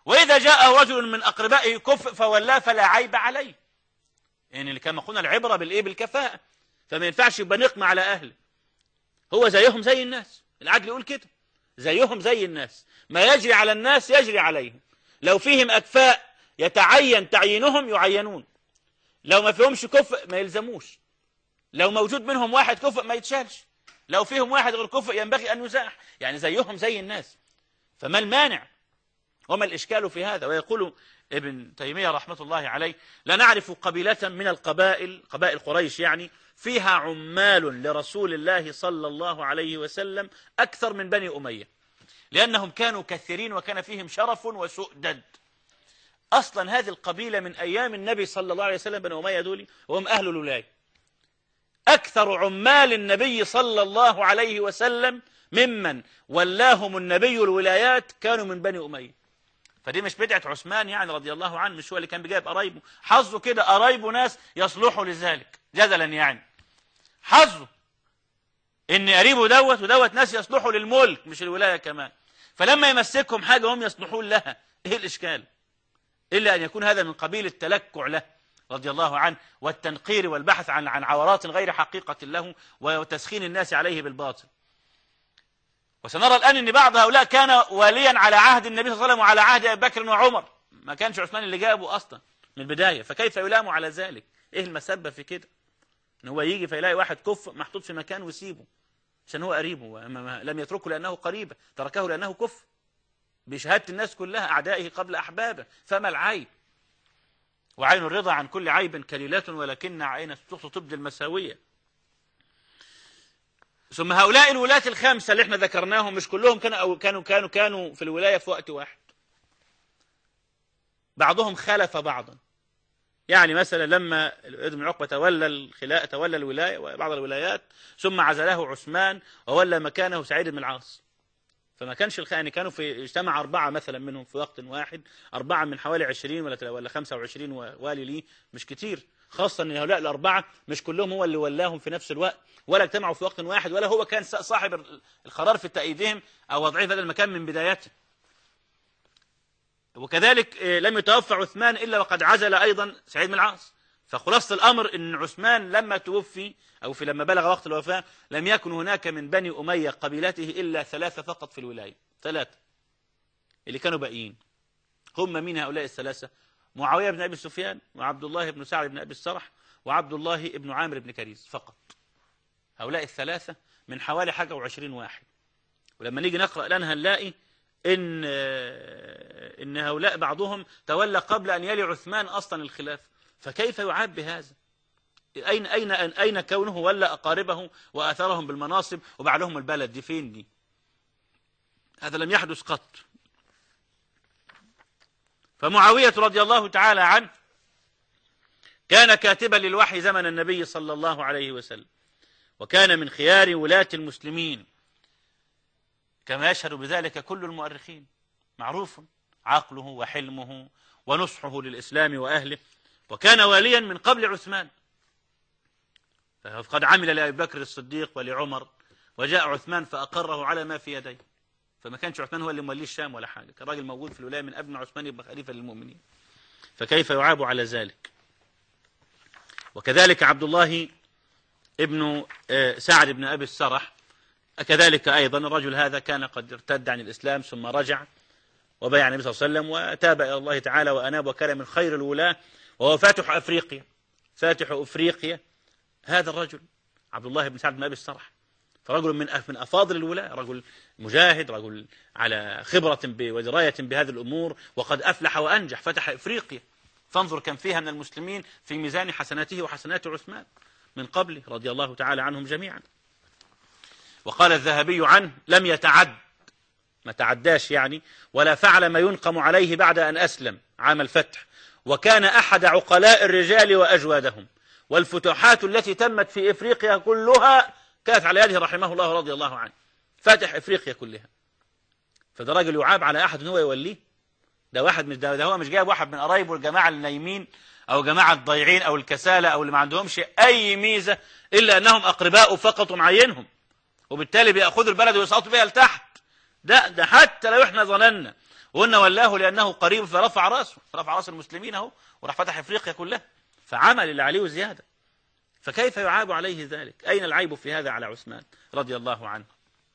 وإذا جاء رجل من أقربائه كفء فولاه فلا عيب عليه، يعني اللي كما قلنا العبرة بالكفاءة، فما ينفعش يبقى نقمة على أهله، هو زيهم زي الناس، العدل يقول كده، زيهم زي الناس، ما يجري على الناس يجري عليهم، لو فيهم أكفاء يتعين تعيينهم يعينون، لو ما فيهمش كفء ما يلزموش، لو موجود منهم واحد كفء ما يتشالش، لو فيهم واحد غير كفء ينبغي أن يزاح، يعني زيهم زي الناس، فما المانع وما الإشكال في هذا؟ ويقول ابن تيمية رحمة الله عليه: لا نعرف قبيلة من القبائل، قبائل قريش يعني، فيها عمال لرسول الله صلى الله عليه وسلم أكثر من بني أمية، لأنهم كانوا كثيرين وكان فيهم شرف وسؤدد. أصلا هذه القبيلة من أيام النبي صلى الله عليه وسلم بني أمية دول وهم أهل الولاية، أكثر عمال النبي صلى الله عليه وسلم ممن ولاهم النبي الولايات كانوا من بني أمية. فدي مش بدعة عثمان يعني رضي الله عنه، مش هو اللي كان بيجيب قرايبه، حظه كده قرايبه ناس يصلحوا لذلك جدلا، يعني حظه ان قريبه دوت ودوت ناس يصلحوا للملك مش الولاية كمان، فلما يمسكهم حاجة هم يصلحون لها، ايه الإشكال؟ إلا أن يكون هذا من قبيل التلكع له رضي الله عنه والتنقير والبحث عن عورات غير حقيقة له وتسخين الناس عليه بالباطل. وسنرى الآن أن بعض هؤلاء كان واليا على عهد النبي صلى الله عليه وسلم وعلى عهد أبي بكر وعمر، ما كانش عثمان اللي جابه أصلا من البداية، فكيف يلام على ذلك؟ إيه المسبب في كده؟ إن هو يجي فيلاقي واحد كفء محطوط في مكان ويسيبه عشان هو قريبه، لم يتركه لأنه قريبه، تركه لأنه كفء بشهادة الناس كلها أعدائه قبل أحبابه، فما العيب؟ وعين الرضا عن كل عيب كليلة ولكن عين السخط تبدي المساوية. ثم هؤلاء الولاة الخمسة اللي احنا ذكرناهم مش كلهم كانوا في الولاية في وقت واحد، بعضهم خلف بعضا، يعني مثلا لما ابن عقبة تولى الولاية وبعض الولايات ثم عزله عثمان وولى مكانه سعيد بن العاص، فما كانش يعني كانوا اجتمع 4 مثلا منهم في وقت واحد، 4 من حوالي 20 ولا 25 والي ليه، مش كتير، خاصة ان هؤلاء ال4 مش كلهم هو اللي ولاهم في نفس الوقت ولا اجتمعوا في وقت واحد ولا هو كان صاحب القرار في تأييدهم أو وضعهم في هذا المكان من بدايته. وكذلك لم يتوفى عثمان إلا وقد عزل أيضا سعيد بن العاص، فخلاصة الأمر أن عثمان لما توفي أو لما بلغ وقت الوفاة لم يكن هناك من بني أمية قبيلته إلا 3 فقط في الولاية، 3 اللي كانوا باقيين. هم من هؤلاء ال3؟ معاوية بن أبي سفيان وعبد الله بن سعد بن أبي السرح وعبد الله بن عامر بن كريز فقط، هؤلاء ال3 من حوالي حاجة و20 واحد. ولما نيجي نقرأ لنا هنلاقي إن هؤلاء بعضهم تولى قبل أن يلي عثمان أصلا الخلاف، فكيف يعاب بهذا؟ أين كونه ولا أقاربه وآثرهم بالمناصب وباع لهم البلد؟ دي فين دي؟ هذا لم يحدث قط. فمعاوية رضي الله تعالى عنه كان كاتبا للوحي زمن النبي صلى الله عليه وسلم، وكان من خيار ولاة المسلمين كما يشهد بذلك كل المؤرخين، معروف عقله وحلمه ونصحه للإسلام وأهله، وكان واليا من قبل عثمان، فقد عمل لأبي بكر الصديق ولعمر، وجاء عثمان فأقره على ما في يديه، فما كانش عثمان هو اللي مولي الشام ولا حاجة، كان راجل موجود في الولاية من قبل عثمان يبقى خليفة للمؤمنين، فكيف يعاب على ذلك؟ وكذلك عبد الله ابن سعد بن أبي السرح كذلك أيضا، الرجل هذا كان قد ارتد عن الإسلام ثم رجع وبايع النبي صلى الله عليه وسلم وتاب إلى الله تعالى وأناب وكان من خير الولاة، وهو فاتح أفريقيا هذا الرجل عبد الله بن سعد بن أبي السرح، فرجل من أفاضل الولاة، رجل مجاهد، رجل على خبرة ودراية بهذه الأمور، وقد أفلح وأنجح، فتح أفريقيا، فانظر كم فيها من المسلمين في ميزان حسناته وحسنات عثمان من قبله رضي الله تعالى عنهم جميعا. وقال الذهبي عنه: لم يتعد، ما تعداش يعني، ولا فعل ما ينقم عليه بعد أن أسلم عام الفتح، وكان أحد عقلاء الرجال وأجوادهم، والفتوحات التي تمت في إفريقيا كلها كانت على يده رحمه الله رضي الله عنه، فاتح إفريقيا كلها. فده راجل يعاب على أحد هو يوليه؟ ده واحد مش ده هو مش جايب واحد من قرايبه الجماعة النايمين أو جماعة الضيعين أو الكسالى أو اللي ما عندهمش أي ميزة إلا أنهم أقرباء فقط ومعينهم، وبالتالي بيأخذوا البلد ويسقطوا بها لتحت. ده حتى لو احنا ظننا وقلنا ولاه لأنه قريب فرفع رأسه، فرفع رأس المسلمين اهو، وراح فتح إفريقيا كلها، فعمل اللي عليه زيادة. فكيف يعاب عليه ذلك؟ أين العيب في هذا على عثمان رضي الله عنه؟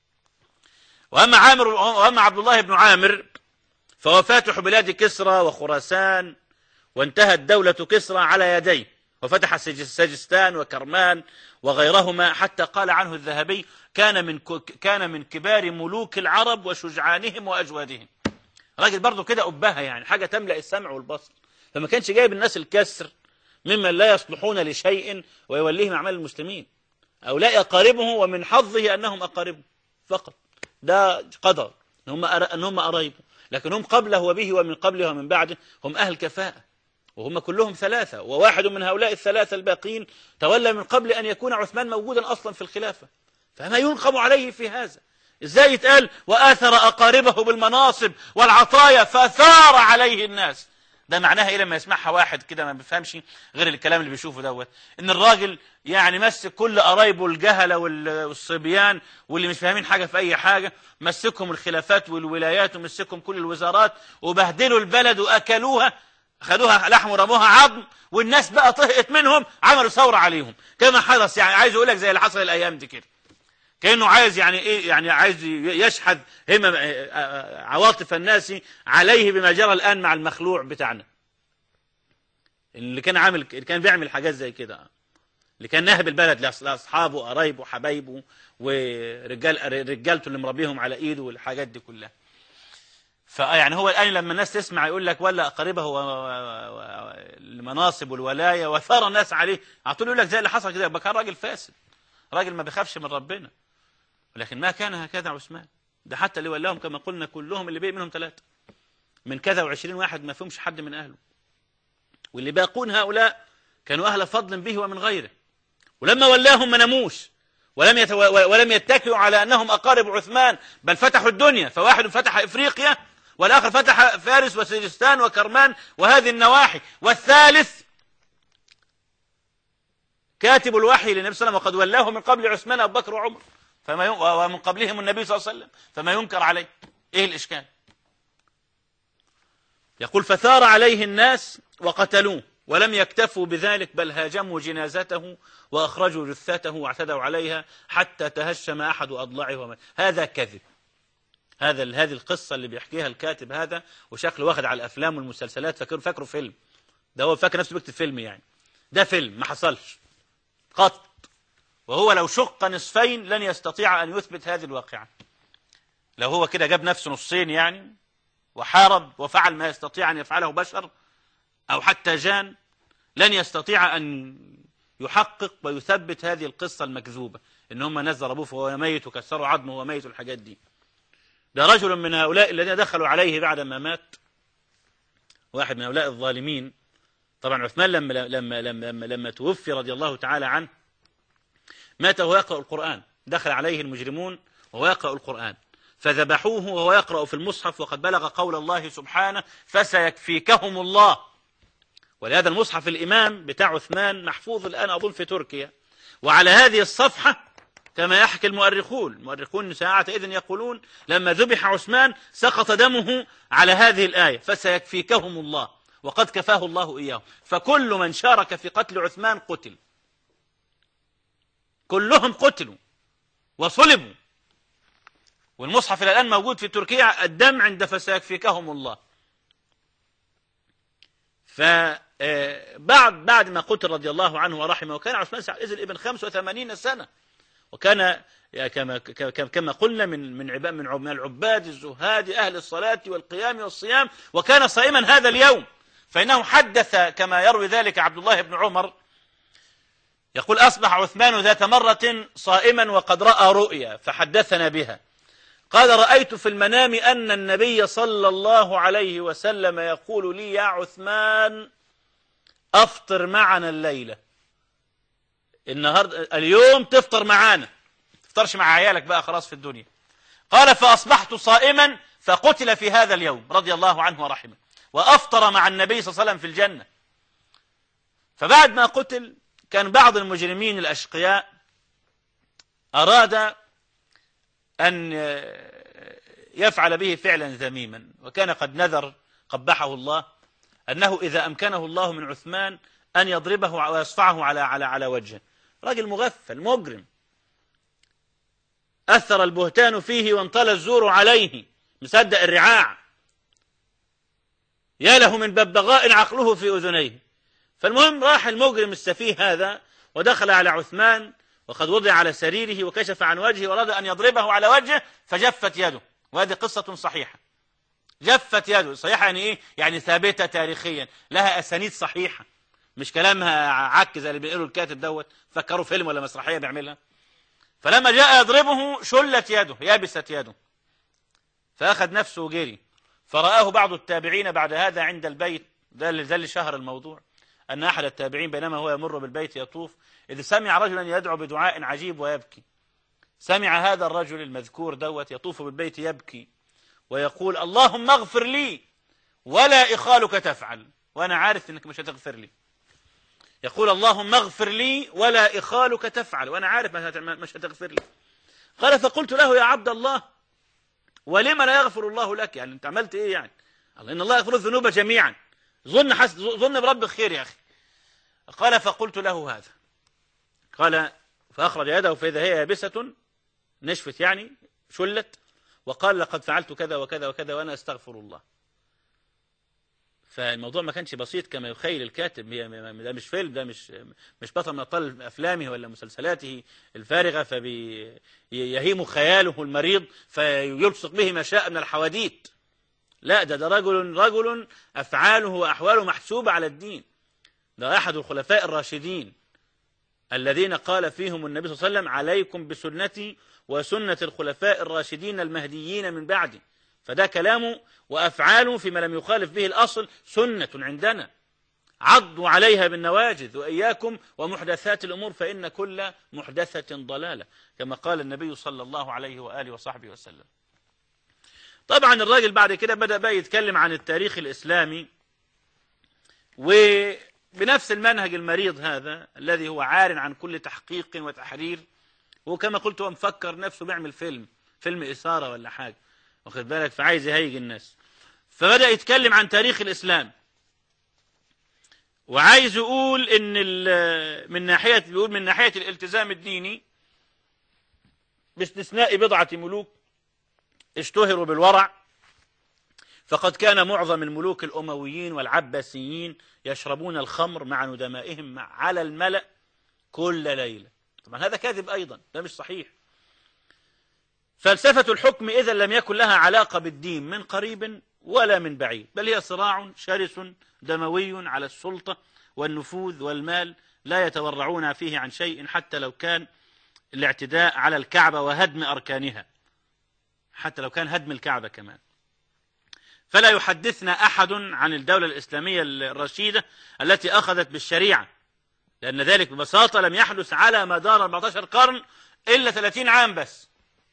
وأما عبد الله بن عامر فهو فاتح بلاد كسرى وخراسان، وانتهت دولة كسرى على يديه، وفتح سجستان وكرمان وغيرهما، حتى قال عنه الذهبي كان من كبار ملوك العرب وشجعانهم وأجوادهم. راجل برضو كده أبها، يعني حاجة تملأ السمع والبصر. فما كانش جايب الناس الكسر ممن لا يصلحون لشيء ويوليهم أعمال المسلمين. هؤلاء أقاربه ومن حظه أنهم أقاربه فقط، ده قدر أن هم قرايبه، لكن هم قبله وبه ومن قبله ومن بعده هم أهل كفاءة، وهم كلهم ثلاثة، وواحد من هؤلاء الثلاثة الباقين تولى من قبل أن يكون عثمان موجودا أصلا في الخلافة. فما ينقم عليه في هذا؟ إزاي يتقال وآثر أقاربه بالمناصب والعطايا فثار عليه الناس؟ ده معناها إيه لما يسمعها واحد كده ما بيفهمش غير الكلام اللي بيشوفه دوت، إن الراجل يعني مسك كل قرايبه الجهلة والصبيان واللي مش فاهمين حاجة في أي حاجة، مسكهم الخلافات والولايات ومسكهم كل الوزارات وبهدلوا البلد وأكلوها، خدوها لحم ورموها عظم، والناس بقى طهقت منهم، عملوا ثورة عليهم كما حدث. يعني عايز أقول لك زي اللي حصل الأيام دي كده، كأنه عايز يعني إيه، يعني عايز يشحذ همم عواطف الناس عليه بما جرى الآن مع المخلوع بتاعنا اللي كان بيعمل حاجات زي كده، اللي كان ناهب البلد لأصحابه وقرايبه وحبايبه ورجالته اللي مربيهم على إيده والحاجات دي كلها. فيعني هو الآن لما الناس تسمع يقول لك ولا أقربه المناصب والولاية وثار الناس عليه، على طول يقول لك زي اللي حصل كده، يبقى كان راجل فاسد، راجل ما بيخافش من ربنا. ولكن ما كان هكذا عثمان، ده حتى اللي ولاهم كما قلنا كلهم اللي بقي منهم 3 من كذا و20 واحد ما فيهمش حد من أهله، واللي باقون هؤلاء كانوا أهل فضل به ومن غيره. ولما ولاهم ما نموش ولم يتكلوا على أنهم أقارب عثمان، بل فتحوا الدنيا، فواحد فتح إفريقيا والآخر فتح فارس وسجستان وكرمان وهذه النواحي، والثالث كاتب الوحي للنبي صلى الله عليه وسلم، وقد ولاه من قبل عثمان أبو بكر وعمر ومن قبلهم النبي صلى الله عليه وسلم، فما ينكر عليه؟ إيه الإشكال؟ يقول فثار عليه الناس وقتلوه، ولم يكتفوا بذلك بل هاجموا جنازته وأخرجوا جثته واعتدوا عليها حتى تهشم أحد أضلاعه ومات. هذا كذب. هذه القصة اللي بيحكيها الكاتب هذا، وشكله واخد على الأفلام والمسلسلات، فاكره فيلم، ده هو فاكر نفسه بيكتب فيلم يعني، ده فيلم ما حصلش قط، وهو لو شق نصفين لن يستطيع أن يثبت هذه الواقعة. لو هو كده جاب نفسه نصين يعني وحارب وفعل ما يستطيع أن يفعله بشر أو حتى جان، لن يستطيع أن يحقق ويثبت هذه القصة المكذوبة إن هم ناس ضربوه فهو ميت وكسروا عظمه وهو ميت والحاجات دي. ده رجل من هؤلاء الذين دخلوا عليه بعد ما مات، واحد من هؤلاء الظالمين. طبعا عثمان لما توفي رضي الله تعالى عنه مات وهو يقرأ القرآن، دخل عليه المجرمون وهو يقرأ القرآن فذبحوه وهو يقرأ في المصحف، وقد بلغ قول الله سبحانه فسيكفيكهم الله. ولهذا المصحف الإمام بتاع عثمان محفوظ الآن أظن في تركيا، وعلى هذه الصفحة كما يحكي المؤرخون ساعتئذ يقولون لما ذبح عثمان سقط دمه على هذه الآية فسيكفيكهم الله، وقد كفاه الله إياه. فكل من شارك في قتل عثمان قتل، كلهم قتلوا وصلبوا، والمصحف الآن موجود في تركيا الدم عند فسيكفيكهم الله. فبعد ما قتل رضي الله عنه ورحمه، وكان عثمان ساعتئذ ابن 85 سنة، وكان كما قلنا من العباد الزهاد أهل الصلاة والقيام والصيام، وكان صائما هذا اليوم. فإنه حدث كما يروي ذلك عبد الله بن عمر، يقول أصبح عثمان ذات مرة صائما وقد رأى رؤيا فحدثنا بها، قال رأيت في المنام أن النبي صلى الله عليه وسلم يقول لي يا عثمان أفطر معنا الليلة، النهاردة اليوم تفطر معانا، تفطرش مع عيالك بقى خلاص في الدنيا. قال فأصبحت صائما فقتل في هذا اليوم رضي الله عنه ورحمه، وأفطر مع النبي صلى الله عليه وسلم في الجنة. فبعد ما قتل كان بعض المجرمين الأشقياء أراد أن يفعل به فعلا ذميما. وكان قد نذر قبحه الله أنه إذا أمكنه الله من عثمان أن يضربه ويصفعه على وجهه. راجل مغفل مجرم، أثر البهتان فيه وانطلى الزور عليه، مصدق الرعاع، يا له من ببغاء عقله في أذنيه. فالمهم راح المجرم السفيه هذا ودخل على عثمان وقد وضع على سريره وكشف عن وجهه وأراد أن يضربه على وجهه فجفت يده. وهذه قصة صحيحة، جفت يده. صحيحة يعني إيه؟ يعني ثابتة تاريخيا، لها أسانيد صحيحة، مش كلامها عك زي اللي بيقولوا الكاتب دوت فكروا فيلم ولا مسرحية بيعملها. فلما جاء يضربه شلت يده، يابست يده، فأخذ نفسه وجري. فرآه بعض التابعين بعد هذا عند البيت، ده اللي شهر الموضوع، أن أحد التابعين بينما هو يمر بالبيت يطوف إذ سمع رجلا يدعو بدعاء عجيب ويبكي. سمع هذا الرجل المذكور دوت يطوف بالبيت يبكي ويقول اللهم اغفر لي ولا إخالك تفعل، وأنا عارف أنك مش هتغفر لي. يقول اللهم اغفر لي ولا إخالك تفعل، وأنا عارف مش هتغفر لي. قال فقلت له يا عبد الله ولما لا يغفر الله لك؟ يعني أنت عملت إيه يعني؟ الله إن الله يغفر الذنوب جميعا، ظن بربك خير يا أخي. قال فقلت له هذا. قال فأخرج يده فإذا هي يابسة، نشفت يعني شلت، وقال لقد فعلت كذا وكذا وكذا وأنا أستغفر الله. فالموضوع ما كانش بسيط كما يخيل الكاتب، ده مش فيلم، ده مش بطل من أبطال أفلامه ولا مسلسلاته الفارغة فيهيم خياله المريض فيلصق به ما شاء من الحواديت. لا، ده رجل أفعاله وأحواله محسوبة على الدين. ده أحد الخلفاء الراشدين الذين قال فيهم النبي صلى الله عليه وسلم عليكم بسنتي وسنة الخلفاء الراشدين المهديين من بعدي. فده كلامه وأفعاله فيما لم يخالف به الأصل سنة عندنا، عضوا عليها بالنواجذ وإياكم ومحدثات الأمور فإن كل محدثة ضلالة، كما قال النبي صلى الله عليه وآله وصحبه وسلم. طبعا الراجل بعد كده بدأ بقى يتكلم عن التاريخ الإسلامي وبنفس المنهج المريض هذا الذي هو عار عن كل تحقيق وتحرير. وكما قلت هو مفكر نفسه بيعمل فيلم إثارة ولا حاجة، واخد بالك، فعايز يهيج الناس. فبدأ يتكلم عن تاريخ الإسلام وعايز يقول إن من ناحية الالتزام الديني باستثناء بضعة ملوك اشتهروا بالورع، فقد كان معظم الملوك الأمويين والعباسيين يشربون الخمر مع ندمائهم على الملأ كل ليلة. طبعا هذا كاذب أيضا، ده مش صحيح. فلسفة الحكم إذا لم يكن لها علاقة بالدين من قريب ولا من بعيد، بل هي صراع شرس دموي على السلطة والنفوذ والمال، لا يتورعون فيه عن شيء حتى لو كان الاعتداء على الكعبة وهدم أركانها، حتى لو كان هدم الكعبة كمان. فلا يحدثنا أحد عن الدولة الإسلامية الرشيدة التي أخذت بالشريعة، لأن ذلك ببساطة لم يحدث على مدار 14 قرن إلا 30 عام بس.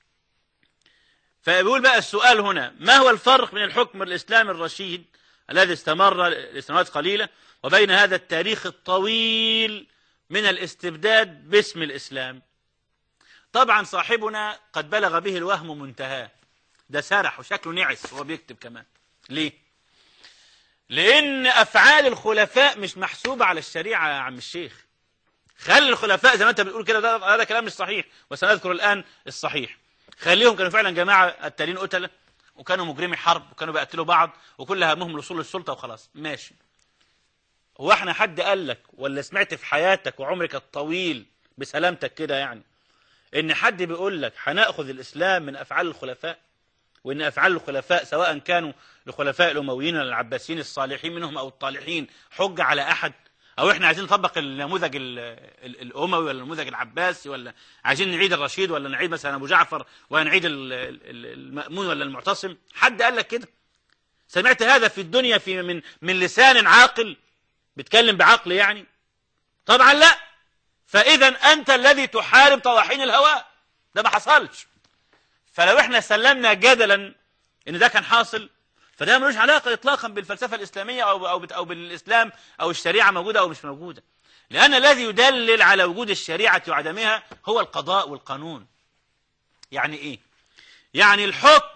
فيقول بقى السؤال هنا، ما هو الفرق بين الحكم الإسلامي الرشيد الذي استمر لسنوات قليلة وبين هذا التاريخ الطويل من الاستبداد باسم الإسلام؟ طبعا صاحبنا قد بلغ به الوهم منتهاه، ده سرح وشكله نعس وهو بيكتب كمان. ليه؟ لأن أفعال الخلفاء مش محسوبة على الشريعة يا عم الشيخ. خلي الخلفاء زي ما أنت بتقول كده، هذا كلام مش صحيح، وسنذكر الآن الصحيح. خليهم كانوا فعلا جماعة قتالين قتلة وكانوا مجرمي حرب وكانوا بيقتلوا بعض وكل همهم الوصول للسلطة وخلاص، ماشي. هو احنا حد قال لك ولا سمعت في حياتك وعمرك الطويل بسلامتك كده يعني ان حد بيقول لك هنأخذ الإسلام من أفعال الخلفاء، وإن أفعال الخلفاء سواء كانوا الخلفاء الأمويين ولا العباسيين الصالحين منهم أو الطالحين حجة على أحد، أو إحنا عايزين نطبق النموذج الأموي ولا النموذج العباسي، ولا عايزين نعيد الرشيد ولا نعيد مثلا أبو جعفر ولا نعيد المأمون ولا المعتصم؟ حد قال لك كده؟ سمعت هذا في الدنيا من لسان عاقل بيتكلم بعقل يعني؟ طبعا لا. فإذا أنت الذي تحارب طواحين الهواء، ده ما حصلش. فلو احنا سلمنا جدلا ان ده كان حاصل فده ملوش علاقة اطلاقا بالفلسفة الإسلامية أو بالإسلام أو الشريعة موجودة أو مش موجودة، لأن الذي يدلل على وجود الشريعة وعدمها هو القضاء والقانون. يعني إيه؟ يعني الحكم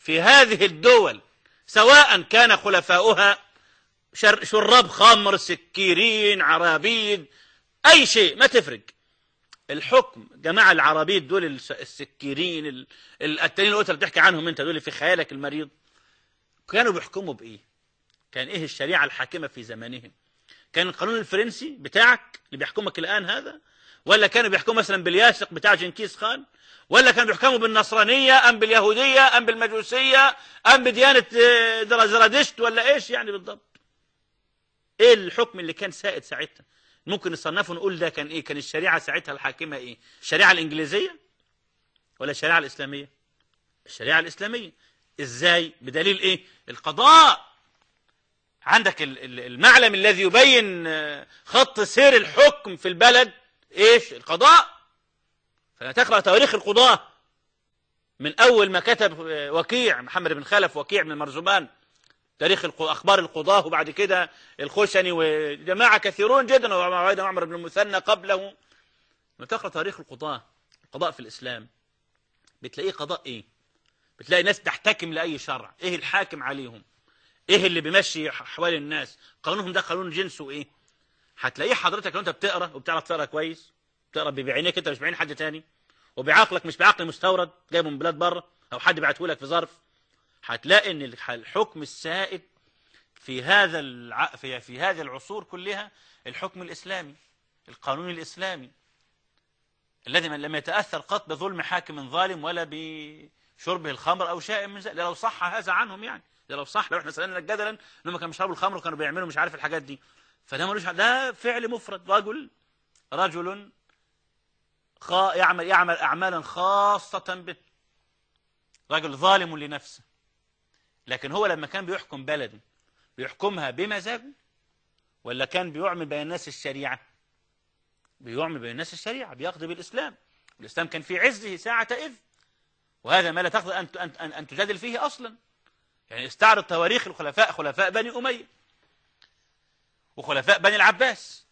في هذه الدول سواء كان خلفاؤها شراب خمر، سكيرين، عرابيد، أي شيء ما تفرق، الحكم جماعة العرابيد دول السكيرين التانيين اللي بتحكي عنهم انت دول في خيالك المريض، كانوا بيحكموا بإيه؟ كان إيه الشريعة الحاكمة في زمانهم؟ كان القانون الفرنسي بتاعك اللي بيحكمك الآن هذا، ولا كانوا بيحكموا مثلا بالياسق بتاع جنكيز خان، ولا كانوا بيحكموا بالنصرانية أم باليهودية أم بالمجوسية أم بديانة زرادشت، ولا إيش يعني بالضبط؟ إيه الحكم اللي كان سائد ساعتها؟ ممكن نصنفه نقول ده كان إيه؟ كان الشريعة ساعتها الحاكمة إيه؟ الشريعة الإنجليزية ولا الشريعة الإسلامية؟ الشريعة الإسلامية. إزاي؟ بدليل إيه؟ القضاء. عندك المعلم الذي يبين خط سير الحكم في البلد إيش؟ القضاء. فلا تقرأ تواريخ القضاة من أول ما كتب وكيع محمد بن خلف، وكيع بن مرزبان، تاريخ أخبار القضاة، وبعد كده الخشني وجماعة كثيرون جدا، وأيضا عمر بن المثنى قبله. ما تقرأ تاريخ القضاة، القضاء في الإسلام، بتلاقيه قضاء إيه؟ بتلاقي ناس تحتكم لأي شرع، إيه الحاكم عليهم؟ إيه اللي بيمشي أحوال الناس؟ قانونهم ده قانون جنسه إيه؟ هتلاقيه حضرتك لو أنت بتقرأ وبتعرف تقرأ كويس، بتقرأ بعينيك أنت مش بعين حد تاني، وبعقلك مش بعقل مستورد جايبه من بلاد بره أو حد بعته لك في ظرف، هتلاقي ان الحكم السائد في في هذه العصور كلها الحكم الإسلامي، القانون الإسلامي الذي لم يتأثر قط بظلم حاكم ظالم ولا بشربه الخمر أو شيء من ذلك. لو صح هذا عنهم يعني، لو صح، لو احنا سألنا جدلا انهم كانوا بيشربوا الخمر وكانوا بيعملوا مش عارف الحاجات دي، فده ملوش، ده فعل مفرد، رجل يعمل أعمالا خاصة به، رجل ظالم لنفسه. لكن هو لما كان بيحكم بلده بيحكمها بمزاجه، ولا كان بيعمل بين الناس الشريعة؟ بيعمل بين الناس الشريعة، بيقضي بالإسلام. الإسلام كان في عزه ساعة إذ، وهذا ما لا تقدر أن تجادل فيه أصلا. يعني استعرض تواريخ الخلفاء، خلفاء بني أمية وخلفاء بني العباس،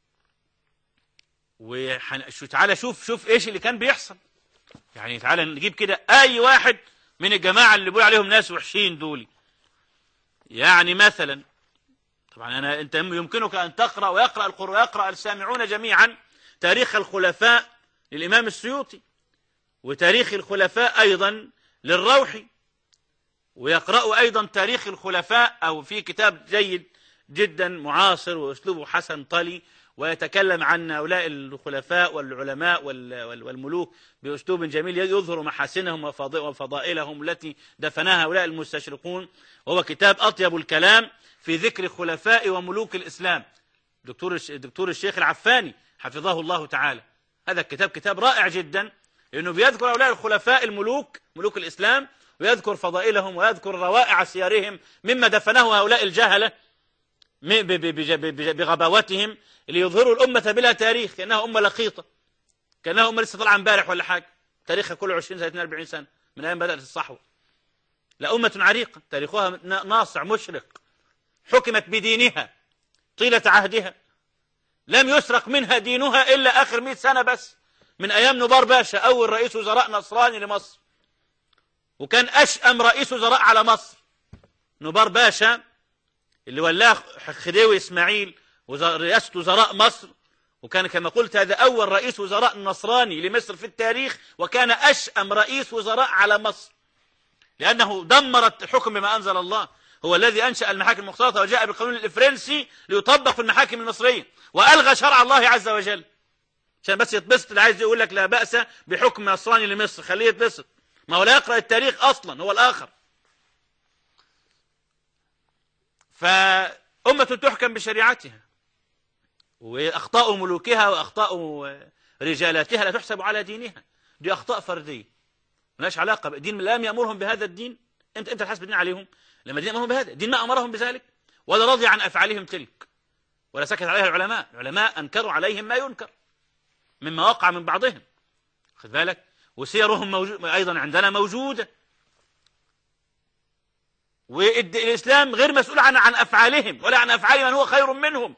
تعالى شوف إيش اللي كان بيحصل. يعني تعالى نجيب كده أي واحد من الجماعة اللي بيقول عليهم ناس وحشين دول، يعني مثلا، طبعا أنت يمكنك أن تقرأ ويقرأ القرآن ويقرأ السامعون جميعا تاريخ الخلفاء للإمام السيوطي، وتاريخ الخلفاء أيضا للروحي، ويقرأوا أيضا تاريخ الخلفاء، أو في كتاب جيد جدا معاصر وأسلوبه حسن طلي، ويتكلم عن هؤلاء الخلفاء والعلماء والملوك بأسلوب جميل يظهر محاسنهم وفضائلهم التي دفناها هؤلاء المستشرقون، وهو كتاب أطيب الكلام في ذكر خلفاء وملوك الإسلام، دكتور الشيخ العفاني حفظه الله تعالى. هذا الكتاب كتاب رائع جدا، لأنه بيذكر هؤلاء الخلفاء الملوك، ملوك الإسلام، ويذكر فضائلهم ويذكر روائع سيرهم مما دفنه هؤلاء الجهلة بغباوتهم، ليظهروا الأمة بلا تاريخ، كأنها أمة لقيطة، كأنها أمة لسه طالعة امبارح ولا حاجة، تاريخها كله 20 30 40 سنة من أيام بدأت الصحوة. لا، أمة عريقة تاريخها ناصع مشرق، حكمت بدينها طيلة عهدها، لم يسرق منها دينها إلا آخر 100 سنة بس، من أيام نبار باشا أول رئيس وزراء نصراني لمصر، وكان أشأم رئيس وزراء على مصر نبار باشا، اللي ولاه خديوي إسماعيل رئاسة وزراء مصر، وكان كما قلت هذا أول رئيس وزراء نصراني لمصر في التاريخ، وكان أشأم رئيس وزراء على مصر، لأنه دمر الحكم بما أنزل الله. هو الذي أنشأ المحاكم المختلطة وجاء بالقانون الفرنسي ليطبق في المحاكم المصرية، وألغى شرع الله عز وجل عشان بس يتبسط. اللي عايز يقول لك لا بأس بحكم نصراني لمصر خليه يتبسط، ما هو لا يقرأ التاريخ أصلا، هو الآخر. فأمة تحكم بشريعتها، وأخطاء ملوكها وأخطاء رجالاتها لا تحسب على دينها، دي أخطاء فردية ملاش علاقة بالدين. لم يأمرهم بهذا الدين، أنت تحسب الدين عليهم لما الدين أمرهم بهذا الدين، ما أمرهم بذلك ولا رضي عن أفعالهم تلك، ولا سكت عليها العلماء أنكروا عليهم ما ينكر مما وقع من بعضهم، خذ بالك، وسيرهم أيضا عندنا موجودة، والإسلام غير مسؤول عن أفعالهم ولا عن أفعال من هو خير منهم.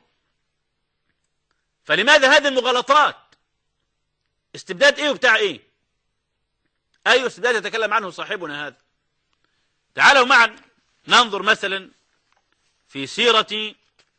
فلماذا هذه المغالطات؟ استبداد إيه وبتاع إيه؟ أي استبداد يتكلم عنه صاحبنا هذا؟ تعالوا معا ننظر مثلا في سيرة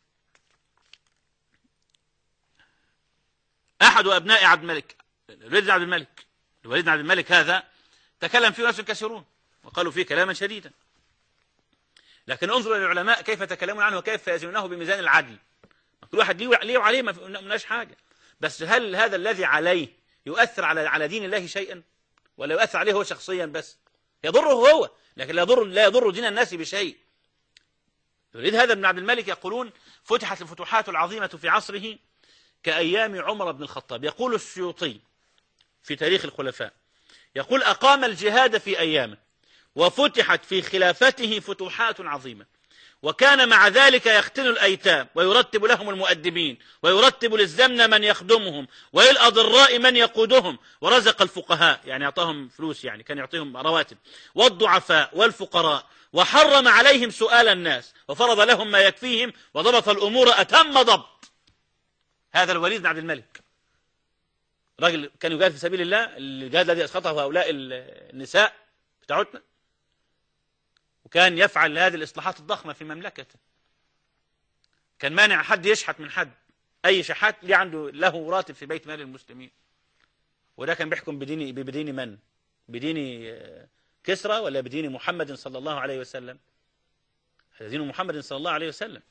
أحد أبناء عبد الملك، الوليد بن عبد الملك. الوليد بن عبد الملك هذا تكلم فيه ناس كثيرون وقالوا فيه كلاما شديدا، لكن انظروا إلى العلماء كيف تكلمون عنه وكيف يزنونه بميزان العدل. كل واحد ليه وعليه، ما فيناش حاجة، بس هل هذا الذي عليه يؤثر على دين الله شيئا، ولا يؤثر عليه هو شخصيا بس؟ يضره هو، لكن لا يضر دين الناس بشيء. الوليد هذا بن عبد الملك يقولون فتحت الفتوحات العظيمة في عصره كأيام عمر بن الخطاب. يقول السيوطي في تاريخ الخلفاء، يقول أقام الجهاد في أيامه وفتحت في خلافته فتوحات عظيمة، وكان مع ذلك يختن الأيتام ويرتب لهم المؤدبين ويرتب للزمن من يخدمهم وللأضراء من يقودهم، ورزق الفقهاء، يعني أعطاهم فلوس، يعني كان يعطيهم رواتب، والضعفاء والفقراء، وحرم عليهم سؤال الناس وفرض لهم ما يكفيهم وضبط الأمور أتم ضبط. هذا الوليد بن عبد الملك راجل كان يجاهد في سبيل الله، الجهاد الذي أسقطه هؤلاء النساء بتاعتنا، وكان يفعل هذه الإصلاحات الضخمة في مملكته. كان مانع حد يشحت من حد، أي شحات له راتب في بيت مال المسلمين. وده كان بيحكم بدين من؟ بدين كسرى ولا بدين محمد صلى الله عليه وسلم؟ هذا دين محمد صلى الله عليه وسلم.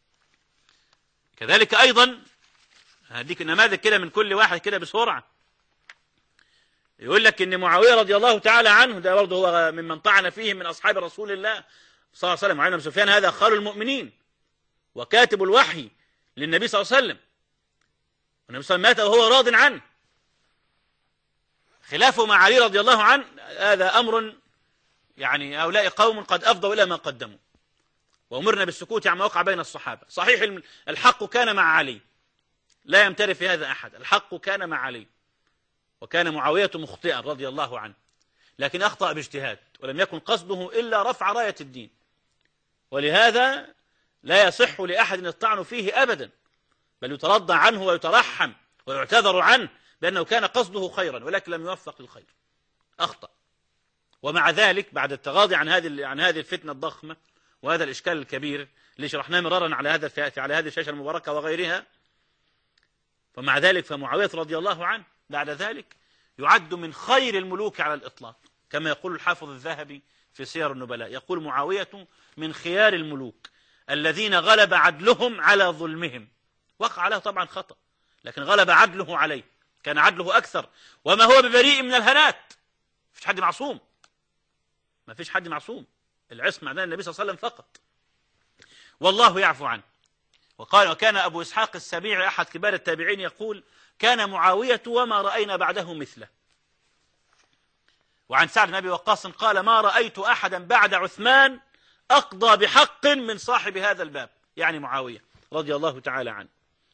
كذلك أيضا هديك نماذج كده من كل واحد كده بسرعة. يقول لك إن معاوية رضي الله تعالى عنه، ده برضه هو ممن طعن فيه من أصحاب رسول الله صلى الله عليه وسلم. معاوية بن سفيان هذا خال المؤمنين وكاتب الوحي للنبي صلى الله عليه وسلم، والنبي صلى الله عليه وسلم مات وهو راض عنه. خلافه مع علي رضي الله عنه هذا أمر، يعني هؤلاء قوم قد أفضوا إلى ما قدموا، وأمرنا بالسكوت عما وقع بين الصحابة. صحيح الحق كان مع علي، لا يمتري في هذا أحد، الحق كان مع علي، وكان معاوية مخطئا رضي الله عنه، لكن أخطأ باجتهاد، ولم يكن قصده إلا رفع راية الدين، ولهذا لا يصح لأحد الطعن فيه أبدا، بل يترضى عنه ويترحم ويعتذر عنه بأنه كان قصده خيرا ولكن لم يوفق للخير، أخطأ. ومع ذلك بعد التغاضي عن هذه الفتنة الضخمة وهذا الإشكال الكبير اللي شرحناه مرارا على هذه الشاشة المباركة وغيرها، فمع ذلك فمعاوية رضي الله عنه بعد ذلك يعد من خير الملوك على الإطلاق، كما يقول الحافظ الذهبي في سير النبلاء، يقول معاوية من خيار الملوك الذين غلب عدلهم على ظلمهم. وقع عليه طبعا خطأ، لكن غلب عدله عليه، كان عدله أكثر، وما هو ببريء من الهنات. مفيش حد معصوم، ما فيش حد معصوم، العصمة عندنا النبي صلى الله عليه وسلم فقط، والله يعفو عنه. وكان أبو إسحاق السبيعي أحد كبار التابعين يقول كان معاوية وما رأينا بعده مثله. وعن سعد بن أبي وقاص قال ما رأيت أحدا بعد عثمان أقضى بحق من صاحب هذا الباب، يعني معاوية رضي الله تعالى عنه.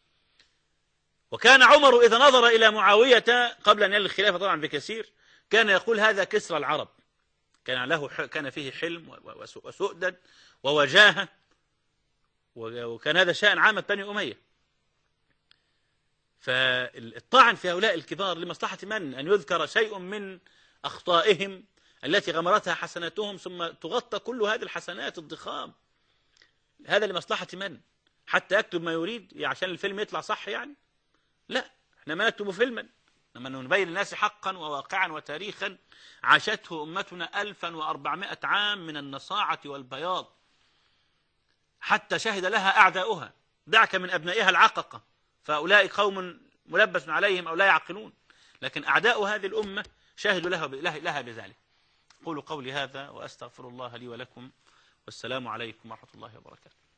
وكان عمر إذا نظر إلى معاوية قبل أن ينال الخلافة طبعا بكثير كان يقول هذا كسرى العرب، كان فيه حلم وسؤدد ووجاهة، وكان هذا شأن عامة بني أمية. فالطعن في هؤلاء الكبار لمصلحة من؟ أن يذكر شيء من أخطائهم التي غمرتها حسناتهم ثم تغطى كل هذه الحسنات الضخام، هذا لمصلحة من؟ حتى يكتب ما يريد عشان الفيلم يطلع صح يعني؟ لا، احنا ما نكتب فيلما، لما نبين للناس حقا وواقعا وتاريخا عاشته أمتنا 1400 عام من النصاعة والبياض، حتى شهد لها أعداؤها، دعك من أبنائها العققة، فأولئك قوم ملبس عليهم أو لا يعقلون، لكن أعداء هذه الأمة شهدوا لها بذلك. قولوا قولي هذا وأستغفر الله لي ولكم، والسلام عليكم ورحمة الله وبركاته.